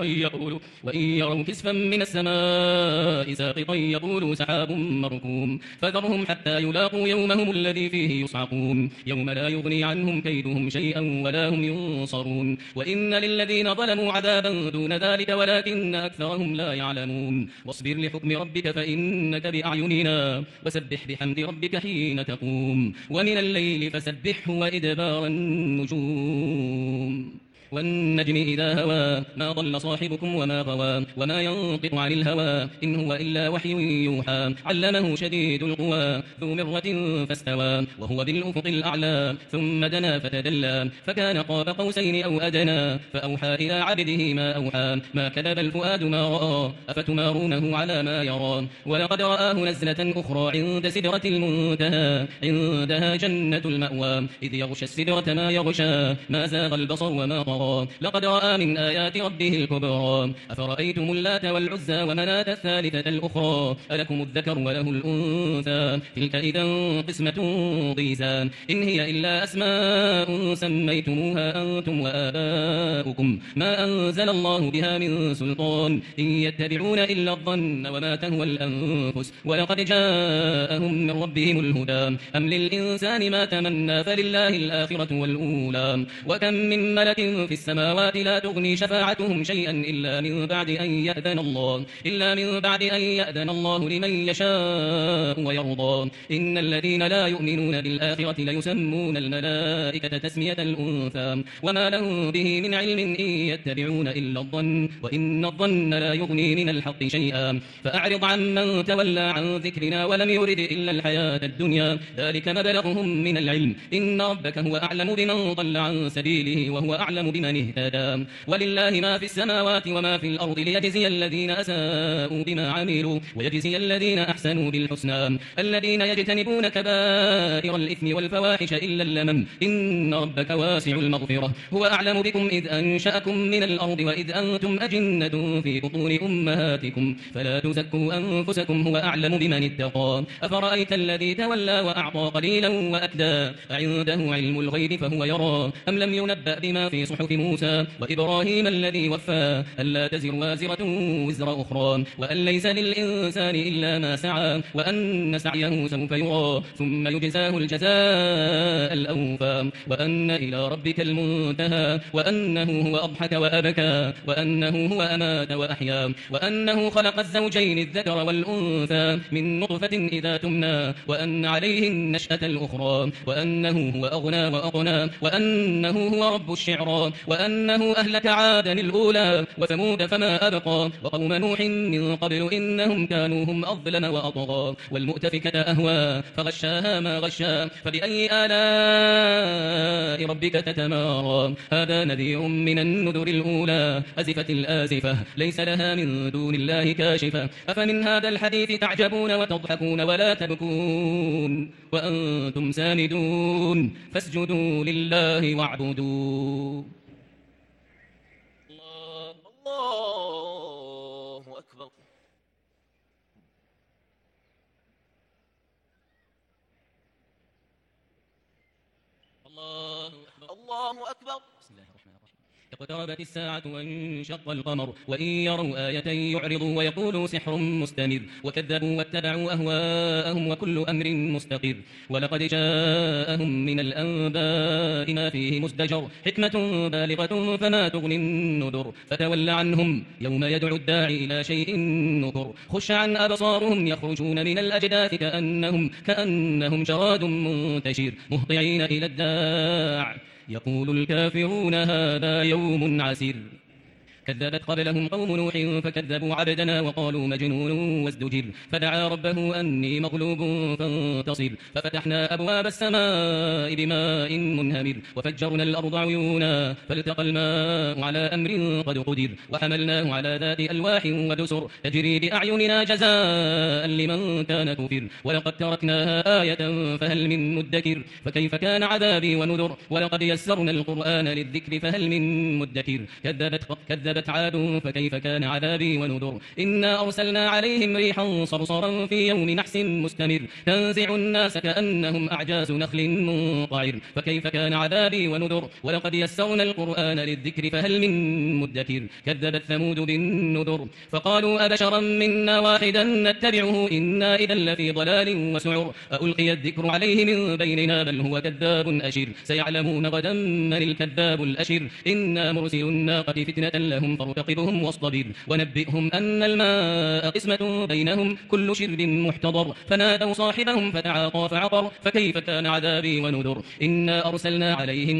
ساقطا يقولوا سحاب مركوم فذرهم حتى يلاقوا يومهم الذي فيه يصعقون يوم لا يغني عنهم كيدهم شيئا ولا هم ينصرون وإن للذين ظلموا عذابا دون ذلك ولكن أكثرهم لا يعلمون واصبر لحكم ربك فإنك بأعيننا وسبح بحمد ربك حين تقوم ومن الليل فسبحه وإدبار النجوم والنجم إذا هوى ما ضل صاحبكم وما غوى وما ينطق عن الهوى إن هو إلا وحي يوحى علمه شديد القوى ذو مرة فاستوى وهو بالأفق الأعلى ثم دنا فتدلى فكان قاب قوسين أو أدنى فأوحى إلى عبده ما أوحى ما كذب الفؤاد ما رأى أفتمارونه على ما يرى ولقد رآه نزلة أخرى عند سدرة المنتهى عندها جنة المأوى إذ يغشى السدرة ما يغشى ما زاغ البصر وما طغى لقد رأى من آيات ربه الكبرى أفرأيتم اللات والعزى ومناة الثالثة الأخرى ألكم الذكر وله الأنثى تلك إذا قسمة ضيزى إن هي إلا أسماء سميتموها أنتم وآباؤكم ما أنزل الله بها من سلطان إن يتبعون إلا الظن وما تهوى الأنفس ولقد جاءهم من ربهم الهدى أم للإنسان ما تمنى فلله الآخرة والأولى وكم من ملك في السماوات لا تغني شفاعتهم شيئا إلا من بعد أن يأذن الله لمن يشاء ويرضى إن الذين لا يؤمنون بالآخرة ليسمون الملائكة تسمية الأنثى وما لهم به من علم إن يتبعون إلا الظن وإن الظن لا يغني من الحق شيئا فأعرض عمن تولى عن ذكرنا ولم يرد إلا الحياة الدنيا ذلك مبلغهم من العلم إن ربك هو أعلم بمن ضل عن سبيله وهو أعلم بمن اهتدى ولله ما في السماوات وما في الأرض ليجزي الذين أساءوا بما عملوا ويجزي الذين أحسنوا بالحسنى الذين يجتنبون كبائر الإثم والفواحش إلا اللمم إن ربك واسع المغفرة هو أعلم بكم إذ أنشأكم من الأرض وإذ أنتم أجنة في بطون أمهاتكم فلا تزكوا أنفسكم هو أعلم بمن اتقى أفرأيت الذي تولى وأعطى قليلا وأكدى أعنده علم الغيب فهو يرى أم لم ينبأ بما في صحف موسى وإبراهيم الذي وفى ألا تزر وازرة وزر أخرى وأن ليس للإنسان إلا ما سعى وأن سعيه سوف يرى ثم يجزاه الجزاء الأوفى وأن إلى ربك المنتهى وأنه هو أضحك وأبكى وأنه هو أمات وأحيا وأنه خلق الزوجين الذكر والأنثى من نطفة إذا تمنى وأن عليه النشأة الأخرى وأنه هو أغنى وأقنى وأنه هو رب الشعرى وأنه أهلك عادا الأولى وثمود فما أبقى وقوم نوح من قبل إنهم كانوا هم أظلم وأطغى والمؤتفكة أهوى فغشاها ما غشا فبأي آلاء ربك تتمارى هذا نذير من النذر الأولى أزفت الآزفة ليس لها من دون الله كاشفة أفمن هذا الحديث تعجبون وتضحكون ولا تبكون وأنتم سامدون فاسجدوا لله واعبدوا الله أكبر الله أكبر بسم الله الرحمن الرحيم اقتربت الساعة وانشق القمر وإن يروا آية يعرضوا ويقولوا سحر مستمر وكذبوا واتبعوا أهواءهم وكل أمر مستقر ولقد جاءهم من الأنباء ما فيه مزدجر حكمة بالغة فما تغني النذر فتول عنهم يوم يدعو الداعي إلى شيء نكر خش عن أبصارهم يخرجون من الأجداث كأنهم جراد منتشر مهطعين إلى الداع يقول الكافرون هذا يوم عسير كذبت قبلهم قوم نوح فكذبوا عبدنا وقالوا مجنون وازدجر فدعا ربه أني مغلوب فانتصر ففتحنا أبواب السماء بماء منهمر وفجرنا الأرض عيونا فالتقى الماء على أمر قد قدر وحملناه على ذات ألواح ودسر تجري بأعيننا جزاء لمن كان كفر ولقد تركناها آية فهل من مدكر فكيف كان عذابي ونذر ولقد يسرنا القرآن للذكر فهل من مدكر كذبت عاد فكيف كان عذابي ونذر إنا أرسلنا عليهم ريحا صرصرا في يوم نحس مستمر تنزع الناس كأنهم أعجاز نخل منقعر فكيف كان عذابي ونذر ولقد يسرنا القرآن للذكر فهل من مدكر كذبت ثمود بالنذر فقالوا أبشرا منا واحدا نتبعه إنا إذا لفي ضلال وسعر ألقي الذكر عليه من بيننا بل هو كذاب أشر سيعلمون غدا من الكذاب الأشر إنا مرسل الناقة فتنة لهم فارتقبهم واصطبر ونبئهم أن الماء قسمة بينهم كل شرب محتضر فنادوا صاحبهم فتعاطى فعقر فكيف كان عذابي ونذر إنا أرسلنا عليهم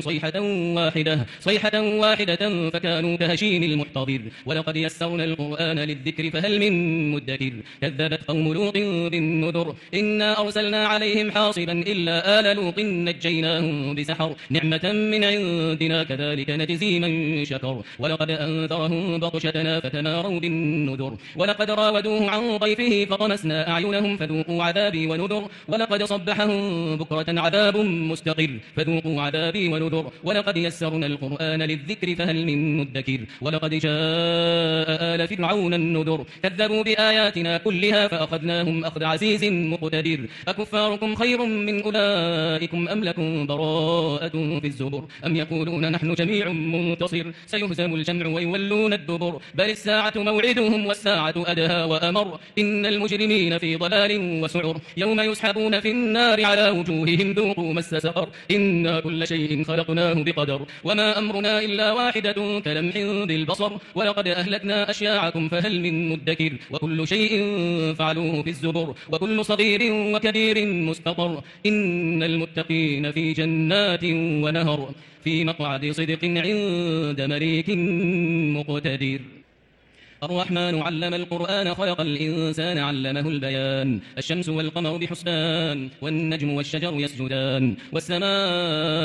صيحة واحدة فكانوا كهشيم المحتضر ولقد يسرنا القرآن للذكر فهل من مدكر كذبت قوم لوط بالنذر إنا أرسلنا عليهم حاصبا إلا آل لوط نجيناهم بسحر نعمة من عندنا كذلك نجزي من شكر ولقد أنذرهم بطشتنا فتماروا بالنذر ولقد راودوه عن ضيفه فطمسنا أعينهم فذوقوا عذابي ونذر ولقد صبحهم بكرة عذاب مستقر فذوقوا عذابي ونذر ولقد يسرنا القرآن للذكر فهل من مدكر ولقد جاء آل فرعون النذر كذبوا بآياتنا كلها فأخذناهم أخذ عزيز مقتدر أكفاركم خير من أولئكم أم لكم براءة في الزبر أم يقولون نحن جميع منتصر سيهزم الجمع ويولون الدبر بل الساعة موعدهم والساعة أدهى وأمر إن المجرمين في ضلال وسعر يوم يسحبون في النار على وجوههم ذوقوا مس سقر إنا كل شيء خلقناه بقدر وما أمرنا إلا واحدة كلمح بالبصر ولقد أهلكنا أشياعكم فهل من مدكر وكل شيء فعلوه في الزبر وكل صغير وكبير مستطر إن المتقين في جنات ونهر في مقعد صدق عند مليك مقتدر الرحمن علم القرآن خلق الإنسان علمه البيان الشمس والقمر بحسبان والنجم والشجر يسجدان والسماء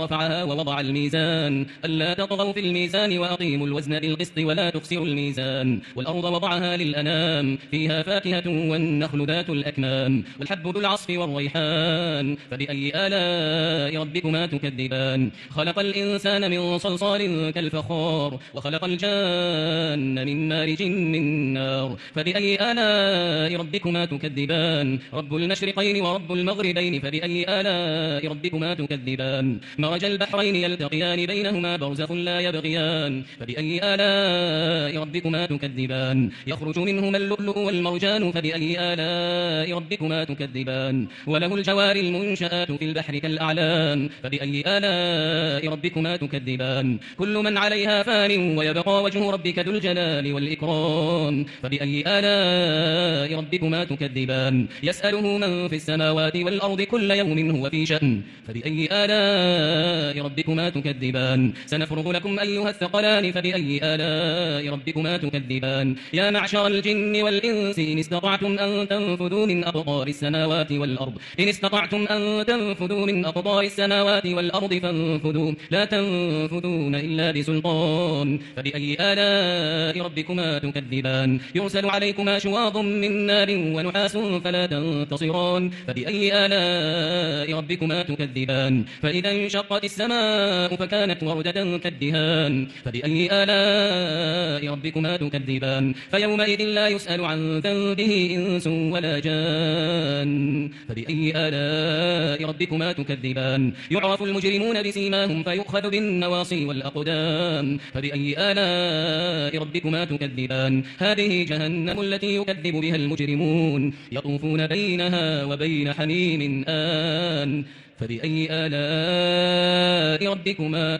ورفعها ووضع الميزان ألا تطغوا في الميزان وأقيموا الوزن بالقسط ولا تخسروا الميزان والأرض وضعها للأنام فيها فاكهة والنخل ذات الأكمام والحب ذو العصف والريحان فبأي آلاء ربكما تكذبان خلق الإنسان من صلصال كالفخار وخلق الجان من مارج من نار فبأي آلاء ربكما تكذبان رب المشرقين ورب المغربين فبأي آلاء ربكما تكذبان مرج البحرين يلتقيان بينهما برزخ لا يبغيان فبأي آلاء ربكما تكذبان يخرج منهما اللؤلؤ والمرجان فبأي آلاء ربكما تكذبان وله الجوار المنشآت في البحر كالأعلام فبأي آلاء ربكما تكذبان كل من عليها فان ويبقى وجه ربك ذو الجلال والإكرام فبأي آلاء ربكما تكذبان يسأله من في السماوات والأرض كل يوم هو في شأن فبأي آلاء ربكما تكذبان سنفرغ لكم أيها الثقلان فبأي آلاء ربكما تكذبان يا معشر الجن والإنس إن استطعتم أن تنفذوا من أقطار السماوات والأرض إن استطعتم أن تنفذوا من أقطار السماوات والأرض فانفذوا لا تنفذون إلا بسلطان فبأي آلاء ربكما تكذبان يرسل عليكما شواظ من نار ونحاس فلا تنتصران فبأي آلاء ربكما تكذبان فإذا انشقت السماء فكانت وردة كالدهان فبأي آلاء ربكما تكذبان فيومئذ لا يسأل عن ذنبه إنس ولا جان فبأي آلاء ربكما تكذبان يعرف المجرمون بسيماهم فيؤخذ بالنواصي والأقدام فبأي آلاء ربكما تكذبان هذه جهنم التي يكذب بها المجرمون يطوفون بينها وبين حميم آن فبأي آلاء ربكما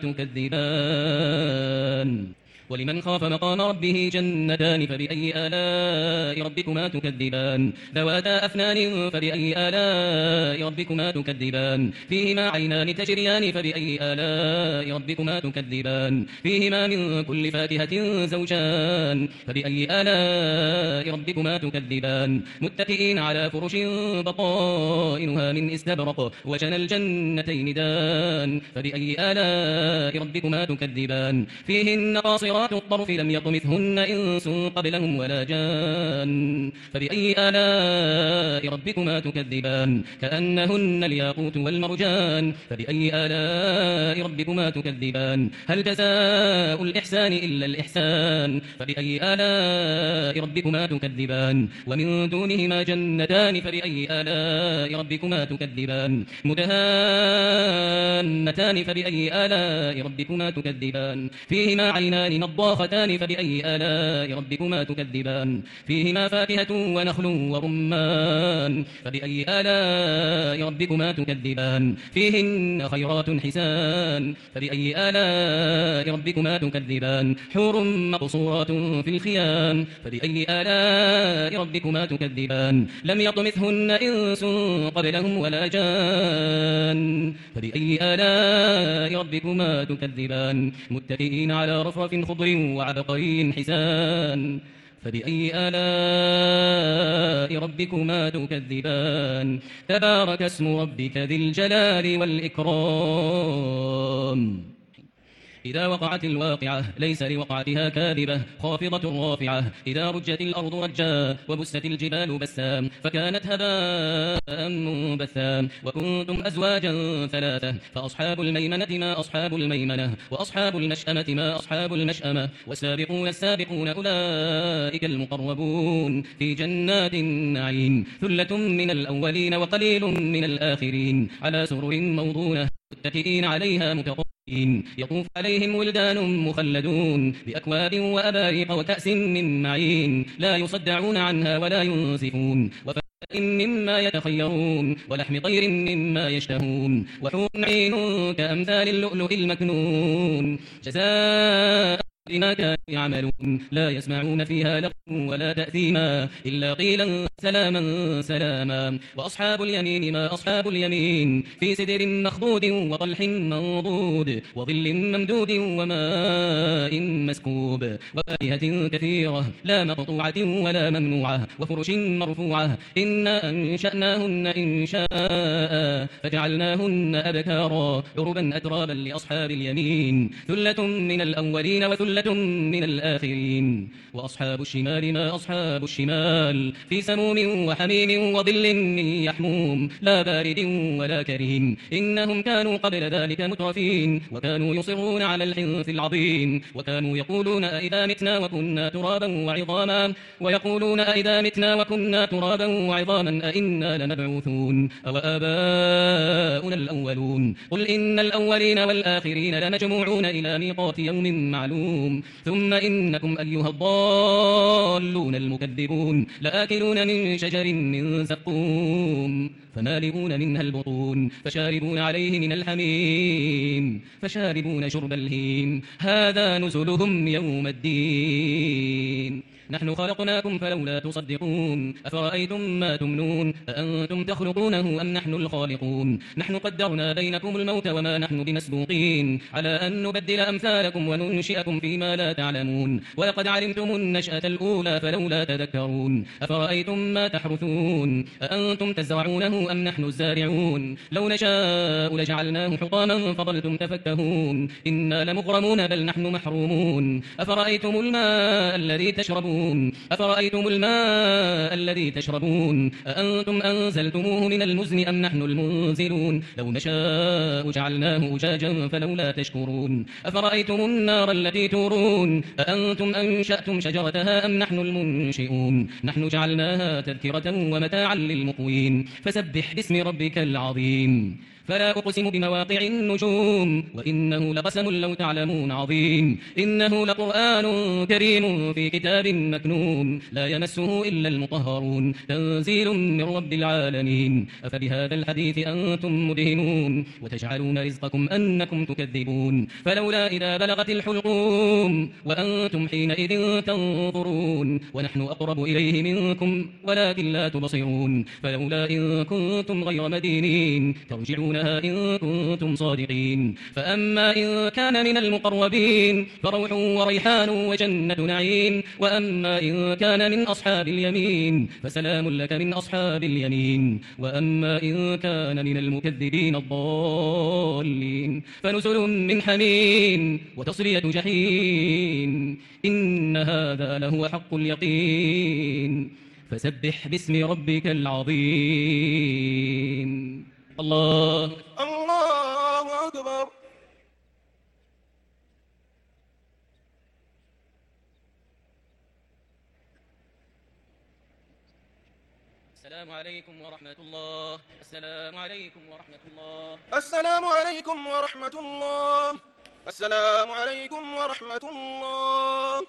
تكذبان ولمن خاف مقام ربه جنتان فبأي آلاء ربكما تكذبان ذواتا أفنان فبأي آلاء ربكما تكذبان فيهما عينان تجريان فبأي آلاء ربكما تكذبان فيهما من كل فاكهة زوجان فبأي آلاء ربكما تكذبان متكئين على فرش بطائنها من استبرق وجنى الجنتين دان فبأي آلاء ربكما تكذبان فيهن قاصرات الطرف لم يطمثهن إنس قبلهم ولا جان فبأي آلاء ربكما تكذبان كأنهن الياقوت والمرجان فبأي آلاء ربكما تكذبان هل جزاء الإحسان إلا الإحسان فبأي آلاء ربكما تكذبان ومن دونهما جنتان فبأي آلاء ربكما تكذبان مدهانتان فبأي آلاء ربكما تكذبان فيهما عينان نضاختان فبأي آلاء ربكما تكذبان فيهما فاكهة ونخل ورمان فبأي آلاء ربكما تكذبان فيهن خيرات حسان فبأي آلاء ربكما تكذبان حور مقصورات في الخيام فبأي آلاء ربكما تكذبان لم يطمثهن إنس قبلهم ولا جان فبأي آلاء ربكما تكذبان متكئين على رفرف خضر وعبقري حسان فبأي آلاء ربكما تكذبان تبارك اسم ربك ذي الجلال والإكرام إذا وقعت الواقعة ليس لوقعتها كاذبة خافضة رافعة إذا رجت الأرض رجا وبست الجبال بسا فكانت هباء منبثا وكنتم أزواجا ثلاثة فأصحاب الميمنة ما أصحاب الميمنة وأصحاب المشأمة ما أصحاب المشأمة والسابقون السابقون أولئك المقربون في جنات النعيم ثلة من الأولين وقليل من الآخرين على سرر موضونة متكئين عليها متقابلين يطوف عليهم ولدان مخلدون بأكواب وأباريق وكأس من معين لا يصدعون عنها ولا ينزفون وفاكهة مما يتخيرون ولحم طير مما يشتهون وحور عين كأمثال اللؤلؤ المكنون جزاء بما كانوا يعملون لا يسمعون فيها لغوا ولا تأثيما إلا قيلا سلاما سلاما وأصحاب اليمين ما أصحاب اليمين في سدر مخضود وطلح منضود وظل ممدود وماء مسكوب وفاكهة كثيرة لا مقطوعة ولا ممنوعة وفرش مرفوعة إنا أنشأناهن إنشاء فجعلناهن أبكارا عربا أترابا لأصحاب اليمين ثلة من الأولين وثلة من الآخرين وأصحاب الشمال ما أصحاب الشمال في سموم وحميم وظل من يحموم لا بارد ولا كريم إنهم كانوا قبل ذلك مترفين وكانوا يصرون على الحنث العظيم وكانوا يقولون أئذا متنا وكنا ترابا وعظاما ويقولون أئذا متنا وكنا ترابا وعظاما أئنا لمبعوثون أو آباؤنا الأولون قل إن الأولين والآخرين لمجموعون إلى ميقات يوم معلوم ثم إنكم أيها الضالون المكذبون لآكلون من شجر من زقوم فمالئون منها البطون فشاربون عليه من الحميم فشاربون شرب الهيم هذا نزلهم يوم الدين نحن خلقناكم فلولا تصدقون أفرأيتم ما تمنون أأنتم تخلقونه أم نحن الخالقون نحن قدرنا بينكم الموت وما نحن بمسبوقين على أن نبدل أمثالكم وننشئكم فيما لا تعلمون ولقد علمتم النشأة الأولى فلولا تذكرون أفرأيتم ما تحرثون أأنتم تزرعونه أم نحن الزارعون لو نشاء لجعلناه حطاما فظلتم تفكهون إنا لمغرمون بل نحن محرومون أفرأيتم الماء الذي تشربون أأنتم أنزلتموه من المزن أم نحن المنزلون لو نشاء جعلناه أجاجا فلولا تشكرون أفرأيتم النار التي تورون أأنتم أنشأتم شجرتها أم نحن المنشئون نحن جعلناها تذكرة ومتاعا للمقوين فسبح باسم ربك العظيم فلا أقسم بمواقع النجوم وإنه لقسم لو تعلمون عظيم إنه لقرآن كريم في كتاب مكنون لا يمسه إلا المطهرون تنزيل من رب العالمين أفبهذا الحديث أنتم مدهنون وتجعلون رزقكم أنكم تكذبون فلولا إذا بلغت الحلقوم وأنتم حينئذ تنظرون ونحن أقرب إليه منكم ولكن لا تبصرون فلولا إن كنتم غير مدينين ترجعون إن كنتم صادقين فأما إن كان من المقربين فروح وريحان وجنة نعيم وأما إن كان من أصحاب اليمين فسلام لك من أصحاب اليمين وأما إن كان من المكذبين الضالين فنزل من حميم وتصلية جحيم إن هذا لهو حق اليقين فسبح باسم ربك العظيم الله أكبر السلام عليكم ورحمة الله السلام عليكم ورحمة الله السلام عليكم ورحمة الله السلام عليكم ورحمة الله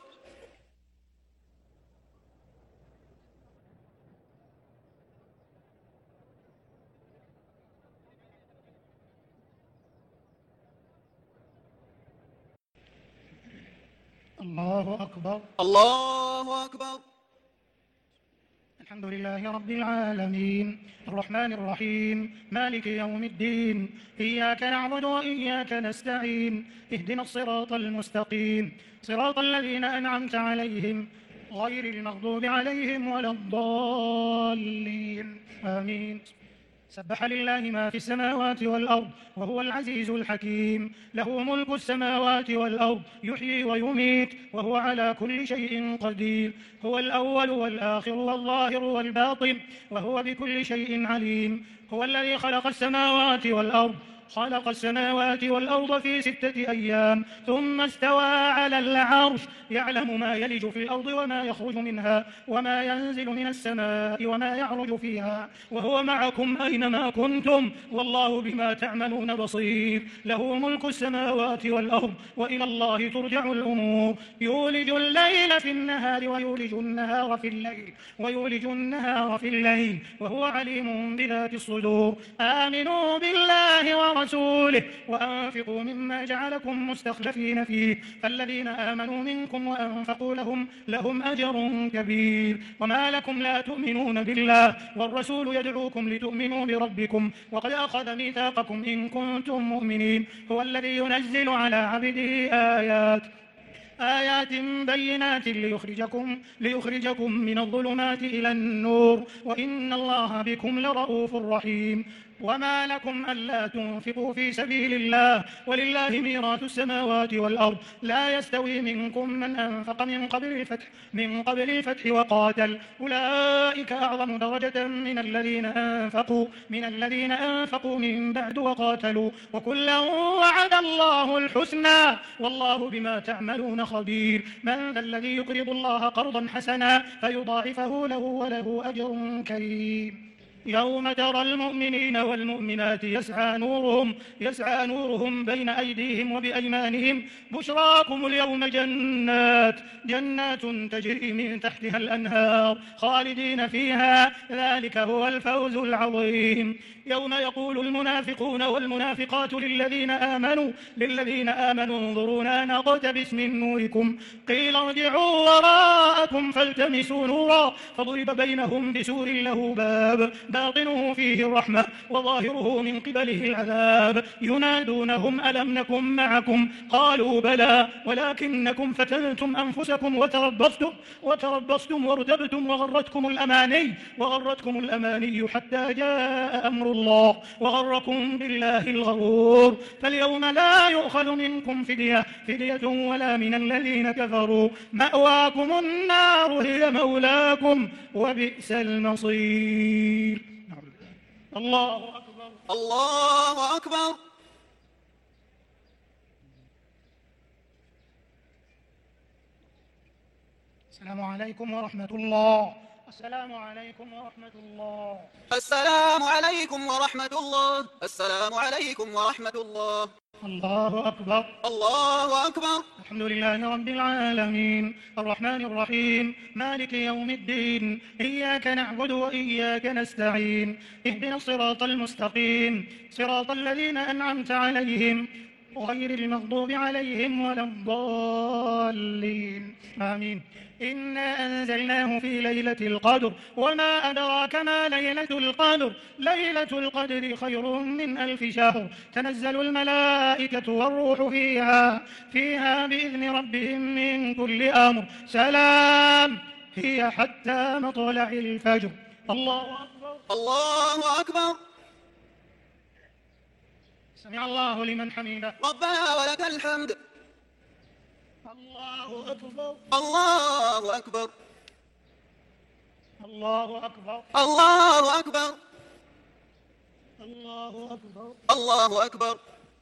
الله أكبر الله أكبر الحمد لله رب العالمين الرحمن الرحيم مالك يوم الدين إياك نعبد وإياك نستعين اهدنا الصراط المستقيم صراط الذين أنعمت عليهم غير المغضوب عليهم ولا الضالين آمين سبح لله ما في السماوات والأرض وهو العزيز الحكيم له ملك السماوات والأرض يحيي ويميت وهو على كل شيء قدير هو الأول والآخر والظاهر والباطن وهو بكل شيء عليم هو الذي خلق السماوات والأرض في 6 أيام ثم استوى على العرش يعلم ما يلج في الأرض وما يخرج منها وما ينزل من السماء وما يعرج فيها وهو معكم أينما كنتم والله بما تعملون بصير له ملك السماوات والأرض وإلى الله ترجع الأمور يولج الليل في النهار ويولج النهار في الليل وهو عليم بذات الصدور آمنوا بالله ورسوله وأنفقوا مما جعلكم مستخلفين فيه فالذين آمنوا منكم وأنفقوا لهم أجر كبير وما لكم لا تؤمنون بالله والرسول يدعوكم لتؤمنوا بربكم وقد أخذ ميثاقكم إن كنتم مؤمنين هو الذي ينزل على عبده آيات بينات ليخرجكم من الظلمات إلى النور وإن الله بكم لرؤوف رحيم وما لكم ألا تنفقوا في سبيل الله ولله ميراث السماوات والأرض لا يستوي منكم من أنفق من قبل الفتح وقاتل أولئك أعظم درجة من الذين أنفقوا من بعد وقاتلوا وكلا وعد الله الحسنى والله بما تعملون خبير من ذا الذي يقرض الله قرضا حسنا فيضاعفه له وله أجر كريم يوم ترى المؤمنين والمؤمنات يسعى نورهم بين أيديهم وبأيمانهم بشراكم اليوم جنات تجري من تحتها الأنهار خالدين فيها ذلك هو الفوز العظيم يوم يقول المنافقون والمنافقات للذين آمنوا انظرونا نقتبس من نوركم قيل ارجعوا وراءكم فالتمسوا نورا فضرب بينهم بسور له باب باطنه فيه الرحمة وظاهره من قبله العذاب ينادونهم ألم نكن معكم قالوا بلى ولكنكم فتنتم أنفسكم وتربصتم وارتبتم وغرتكم الأماني حتى جاء أمر الله وغركم بالله الغرور فاليوم لا يؤخذ منكم فدية ولا من الذين كفروا مأواكم النار هي مولاكم وبئس المصير الله أكبر الله أكبر. السلام عليكم ورحمة الله. السلام عليكم ورحمة الله. السلام عليكم ورحمة الله. السلام عليكم ورحمة الله. الله أكبر. الله أكبر. الحمد لله رب العالمين الرحمن الرحيم مالك يوم الدين إياك نعبد وإياك نستعين اهدنا الصراط المستقيم صراط الذين أنعمت عليهم غير المغضوب عليهم ولا الضالين آمين. إنا أنزلناه في ليلة القدر وما أدراك ما ليلة القدر ليلة القدر خير من 1000 شهر تنزل الملائكة والروح فيها بإذن ربهم من كل أمر سلام هي حتى مطلع الفجر. الله أكبر. الله أكبر. سمع الله لمن حمده ربنا ولك الحمد. الله أكبر. الله أكبر. الله أكبر. الله أكبر. الله أكبر. الله أكبر.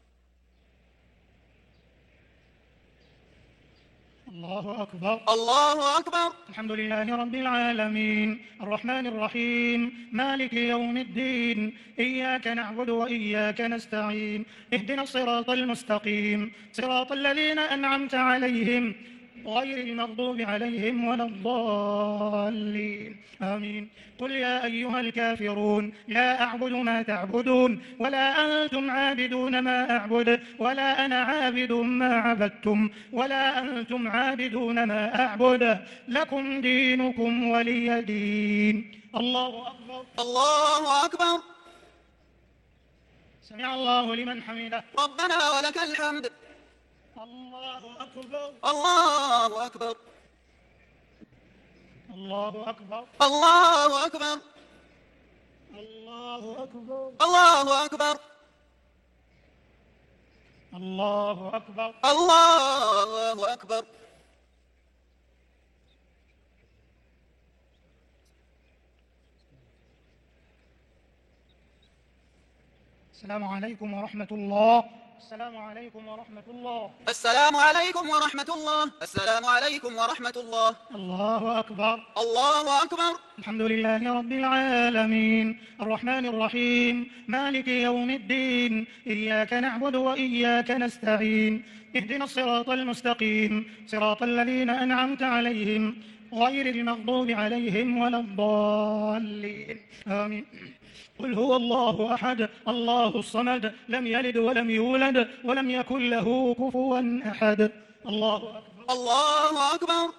الله أكبر. الله أكبر. الحمد لله رب العالمين الرحمن الرحيم مالك يوم الدين إياك نعبد وإياك نستعين اهدنا الصراط المستقيم صراط الذين أنعمت عليهم غير المغضوب عليهم ولا الضالين آمين. قل يا أيها الكافرون لا أعبد ما تعبدون ولا أنتم عابدون ما أعبد ولا أنا عابد ما عبدتم ولا أنتم عابدون ما أعبد لكم دينكم ولي دين. الله أكبر. الله أكبر. سمع الله لمن حمده ربنا ولك الحمد. الله أكبر. الله أكبر. الله أكبر. الله أكبر. الله أكبر. الله أكبر. الله أكبر. الله أكبر. السلام عليكم ورحمة الله. السلام عليكم ورحمة الله. السلام عليكم ورحمة الله. السلام عليكم ورحمة الله. الله أكبر. الله أكبر. الحمد لله رب العالمين الرحمن الرحيم مالك يوم الدين إياك نعبد وإياك نستعين اهدنا الصراط المستقيم صراط الذين أنعمت عليهم غير المغضوب عليهم ولا الضالين آمين. قل هو الله أحد الله الصمد لم يلد ولم يولد ولم يكن له كفوا أحد. الله أكبر. الله أكبر.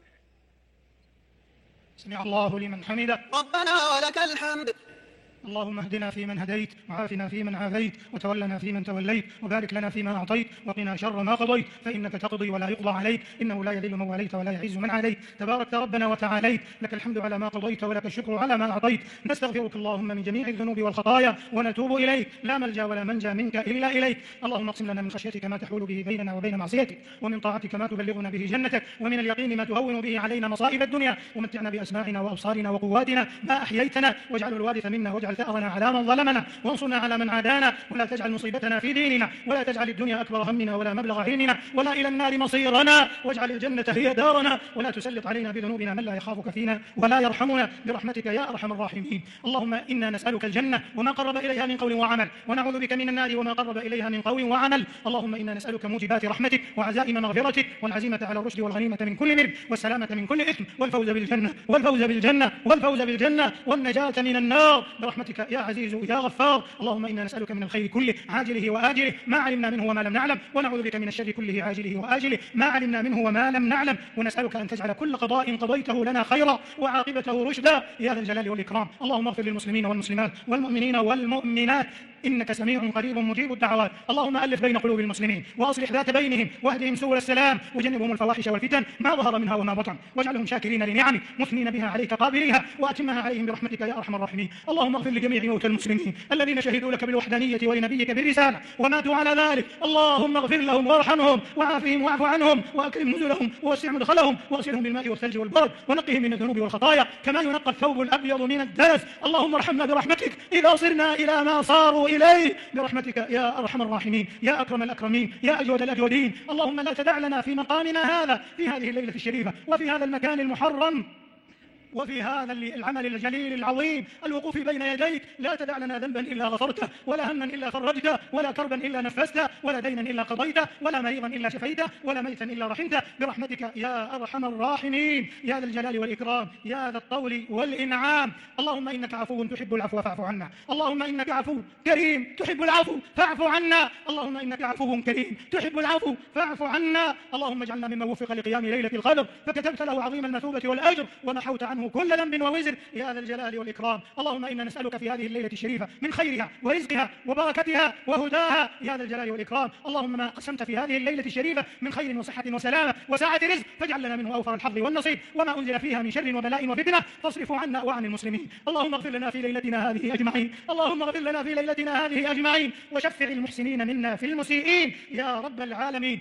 سمع الله لمن حمده. ربنا ولك الحمد. اللهم اهدنا فيمن هديت وعافنا فيمن عافيت وتولنا فيمن توليت وبارك لنا فيما أعطيت وقنا شر ما قضيت فإنك تقضي ولا يقضى عليك إنه لا يذل من واليت ولا يعز من عاديت تبارك ربنا وتعاليت لك الحمد على ما قضيت ولك الشكر على ما أعطيت نستغفرك اللهم من جميع الذنوب والخطايا ونتوب إليك لا ملجأ ولا منجا منك إلا إليك. اللهم اقسم لنا من خشيتك ما تحول به بيننا وبين معصيتك ومن طاعتك ما تبلغنا به جنتك ومن اليقين ما تهون به علينا مصائب الدنيا ومتعنا بأسماعنا وأبصارنا وقواتنا ما أحييتنا واجعل الوارث منا واجعل ثأرنا على من ظلمنا وانصرنا على من عادانا ولا تجعل مصيبتنا في ديننا ولا تجعل الدنيا أكبر همنا ولا مبلغ علمنا ولا إلى النار مصيرنا واجعل الجنة هي دارنا ولا تسلط علينا بذنوبنا من لا يخافك فينا ولا يرحمنا برحمتك يا أرحم الراحمين. اللهم إنا نسألك الجنة وما قرب إليها من قول وعمل ونعوذ بك من النار وما قرب إليها من قول وعمل. اللهم إنا نسألك موجبات رحمتك وعزائم مغفرتك والعزيمة على الرشد والغنيمة من كل بر والسلامة من كل إثم والفوز بالجنة والنجاة من النار برحمتك يا عزيز يا غفار. اللهم إنا نسألك من الخير كله عاجله وآجله ما علمنا منه وما لم نعلم ونعوذ بك من الشر كله عاجله وآجله ما علمنا منه وما لم نعلم ونسألك أن تجعل كل قضاء قضيته لنا خيرا وعاقبته رشدا يا ذا الجلال والإكرام. اللهم اغفر للمسلمين والمسلمات والمؤمنين والمؤمنات إنك سميع قريب مجيب الدعوات. اللهم ألف بين قلوب المسلمين وأصلح ذات بينهم واهدهم سبل السلام وجنبهم الفواحش والفتن ما ظهر منها وما بطن واجعلهم شاكرين لنعمك مثنين بها عليك قابليها وأتمها عليهم برحمتك يا أرحم الراحمين. اللهم اغفر لجميع موتى المسلمين الذين شهدوا لك بالوحدانية ولنبيك بالرسالة وماتوا على ذلك. اللهم اغفر لهم وارحمهم وعافهم واعف عنهم وأكرم نزلهم ووسع مدخلهم واغسلهم بالماء والثلج والبرد ونقهم من الذنوب والخطايا كما ينقى الثوب الأبيض من الدنس. اللهم ارحمنا برحمتك إذا صرنا إلى ما صاروا إليه برحمتك يا أرحم الراحمين يا أكرم الأكرمين يا أجود الأجودين. اللهم لا تدع لنا في مقامنا هذا في هذه الليلة الشريفة وفي هذا المكان المحرم وفي هذا العمل الجليل العظيم الوقوف بين يديك لا تدع لنا ذنبا إلا غفرته ولا هما إلا فرجته ولا كربا إلا نفسته ولا دينا إلا قضيته ولا مريضا إلا شفيته ولا ميتا إلا رحمته برحمتك يا أرحم الراحمين يا ذا الجلال والإكرام يا ذا الطول والإنعام. اللهم إنك عفو تحب العفو فاعف عنا. اللهم إنك عفو كريم تحب العفو فاعف عنا. اللهم إنك عفو كريم تحب العفو فاعف عنا. اللهم اجعلنا ممن وفق لقيام ليلة القدر فكتبت له عظيم المثوبة والأجر ومحوت عنه كل ذنب ووزر يا ذا الجلال والإكرام. اللهم إنا نسألك في هذه الليلة الشريفة من خيرها ورزقها وبركتها وهداها يا ذا الجلال والإكرام. اللهم ما قسمت في هذه الليلة الشريفة من خير وصحة وسلامة وسعة رزق فاجعل لنا منه أوفر الحظ والنصيب وما أنزل فيها من شر وبلاء وفتنة فاصرف عنا وعن المسلمين. اللهم اغفر لنا في ليلتنا هذه أجمعين. اللهم اغفر لنا في ليلتنا هذه أجمعين وشفع المحسنين منا في المسيئين يا رب العالمين.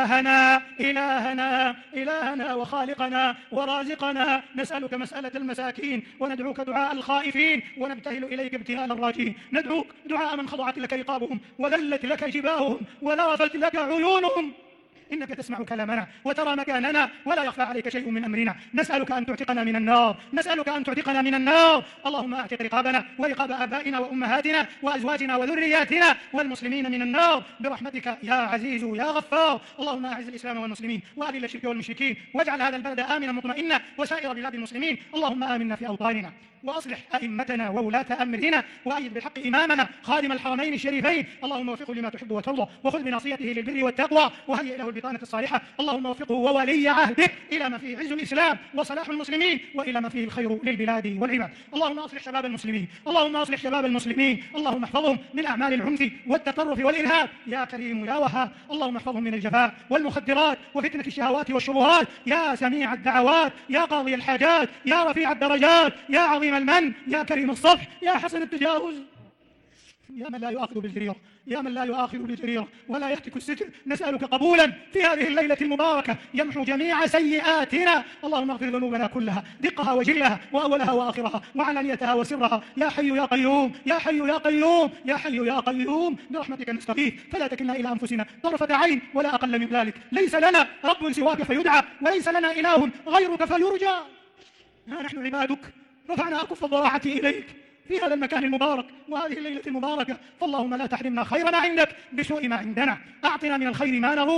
إلهنا وخالقنا ورازقنا نسألك مسألة المساكين وندعوك دعاء الخائفين ونبتهل إليك ابتهال الراجين. ندعوك دعاء من خضعت لك رقابهم وذلت لك جباههم وذرفت لك عيونهم إنك تسمع كلامنا وترى مكاننا ولا يخفى عليك شيء من أمرنا. نسألك أن تعتقنا من النار. اللهم أعتق رقابنا ورقاب آبائنا وأمهاتنا وأزواجنا وذرياتنا والمسلمين من النار برحمتك يا عزيز يا غفار. اللهم أعز الإسلام والمسلمين وأذل الشرك والمشركين واجعل هذا البلد آمنا مطمئنا وسائر بلاد المسلمين. اللهم آمنا في أوطاننا وأصلح أئمتنا وولاة أمرنا وأيد بالحق إمامنا خادم الحرمين الشريفين. اللهم وفقه لما تحب وترضى وخذ بناصيته للبر والتقوى وهيئ له البطانة الصالحة. اللهم وفقه وولي عهده إلى ما فيه عز الإسلام وصلاح المسلمين وإلى ما فيه الخير للبلاد والعباد. اللهم أصلح شباب المسلمين. اللهم احفظهم من أعمال العنف والتطرف والإرهاب يا كريم يا وهاب. اللهم احفظهم من الجفاء والمخدرات وفتنة الشهوات والشبهات يا سميع الدعوات يا قاضي الحاجات يا رفيع الدرجات يا عظيم المن يا كريم الصفح يا حسن التجاوز يا من لا يؤاخذ بالجريرة ولا يهتك الستر. نسألك قبولا في هذه الليلة المباركة يمحو جميع سيئاتنا. اللهم اغفر ذنوبنا كلها دقها وجلها وأولها وآخرها وعلانيتها وسرها يا حي يا قيوم برحمتك نستغيث فلا تكلنا إلى أنفسنا طرفة عين ولا أقل من ذلك. ليس لنا رب سواك فيدعى وليس لنا إله غيرك فيرجى. ها نحن عبادك رفعنا أكف الضراعة إليك في هذا المكان المبارك وهذه الليلة المباركة. فاللهم لا تحرمنا خير ما عندك بسوء ما عندنا. أعطنا من الخير ما نروم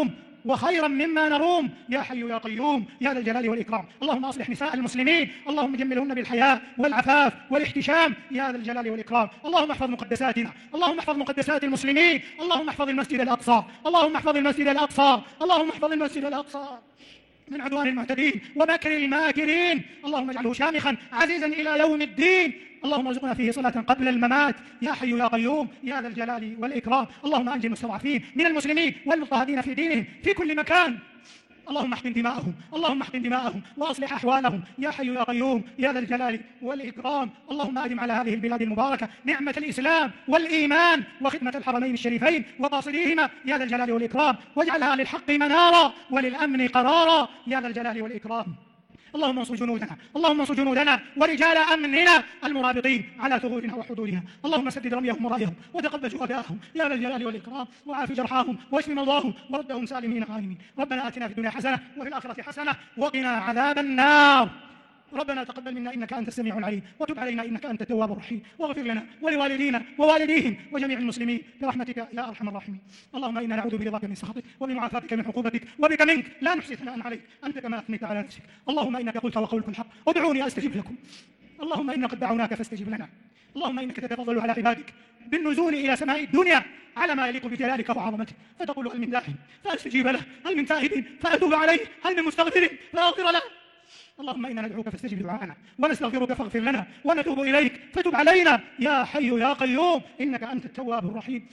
وخيرا مما نروم يا حي يا قيوم يا ذا الجلال والإكرام. اللهم أصلح نساء المسلمين، اللهم جملهن بالحياء والعفاف والاحتشام يا ذا الجلال والإكرام. اللهم احفظ مقدساتنا، اللهم احفظ مقدسات المسلمين، اللهم احفظ المسجد الأقصى، اللهم احفظ المسجد الأقصى، اللهم احفظ المسجد الأقصى من عدوان المعتدين ومكر الماكرين. اللهم اجعله شامخا عزيزا إلى يوم الدين. اللهم ارزقنا فيه صلاة قبل الممات يا حي يا قيوم يا ذا الجلال والإكرام. اللهم أنجِ المستضعفين من المسلمين والمضطهدين في دينهم في كل مكان. اللهم احقن دماءهم، اللهم احقن دماءهم وأصلح أحوالهم يا حي يا قيوم يا ذا الجلال والإكرام. اللهم أدم على هذه البلاد المباركة نعمة الإسلام والإيمان وخدمة الحرمين الشريفين وقاصديهما يا ذا الجلال والإكرام، واجعلها للحق منارا وللأمن قرارا يا ذا الجلال والإكرام. اللهم انصر جنودنا، اللهم انصر جنودنا ورجال أمننا المرابطين على ثغورنا وحدودنا. اللهم سدد رميهم ورائهم وتقبل شهداءهم يا ذا الجلال والإكرام، وعاف جرحاهم واشف مرضاهم وردهم سالمين غانمين. ربنا آتنا في الدنيا حسنة وفي الآخرة حسنة وقنا عذاب النار. ربنا تقبل منا إنك أنت السميع العليم، وتب علينا إنك أنت التواب الرحيم، واغفر لنا ولوالدينا ووالديهم وجميع المسلمين برحمتك يا أرحم الراحمين. اللهم إنا نعوذ برضاك من سخطك وبمعافاتك من عقوبتك وبك منك لا نحصي ثناء عليك أنت كما أثنيت على نفسك. اللهم إنك قلت وقولك الحق ادعوني أستجب لكم. اللهم إنا قد دعوناك فاستجب لنا. اللهم إنك تتفضل على عبادك بالنزول إلى سماء الدنيا على ما يليق بجلالك وعظمتك، فتقول هل من داع فأستجيب له، هل من تائب فأتوب عليه، هل من مستغفر فأغفر له. اللهم إنا ندعوك فاستجب دعاءنا، ونستغفرك فاغفر لنا، ونتوب إليك فتب علينا يا حي يا قيوم إنك أنت التواب الرحيم.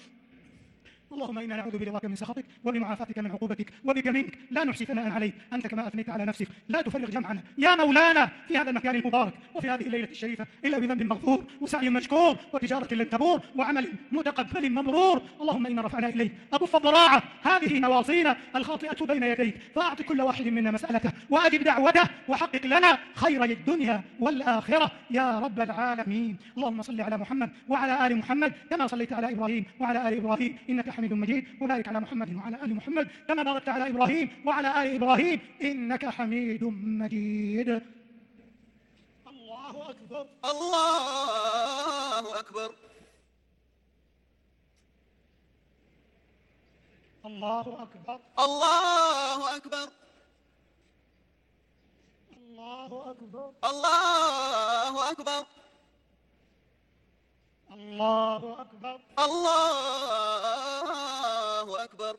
اللهم إنا نعوذ برضاك من سخطك وبمعافاتك من عقوبتك وبك منك لا نحصي ثناء عليك أنت كما أثنيت على نفسك. لا تفرق جمعنا يا مولانا في هذا المكان المبارك وفي هذه الليلة الشريفة إلا بذنب مغفور وسعي مشكور وتجارة لن تبور وعمل متقبل مبرور. اللهم إنا رفعنا إليك أكف الضراعة هذه نواصينا الخاطئة بين يديك، فأعط كل واحد منا مسألته وأجب دعوته وحقق لنا خيري الدنيا والآخرة يا رب العالمين. اللهم صل على محمد وعلى آل محمد كما صليت على إبراهيم وعلى آل إبراهيم إنك حميد مجيد، وبارك على محمد وعلى آل محمد كما باركت على إبراهيم وعلى آل إبراهيم إنك حميد مجيد. الله أكبر الله أكبر الله أكبر الله أكبر الله أكبر الله أكبر الله أكبر الله أكبر.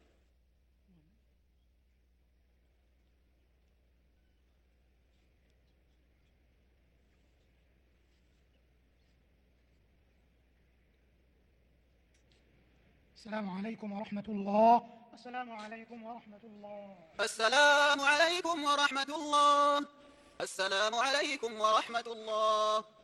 السلام عليكم ورحمة الله. السلام عليكم ورحمة الله. السلام عليكم ورحمة الله. السلام عليكم ورحمة الله.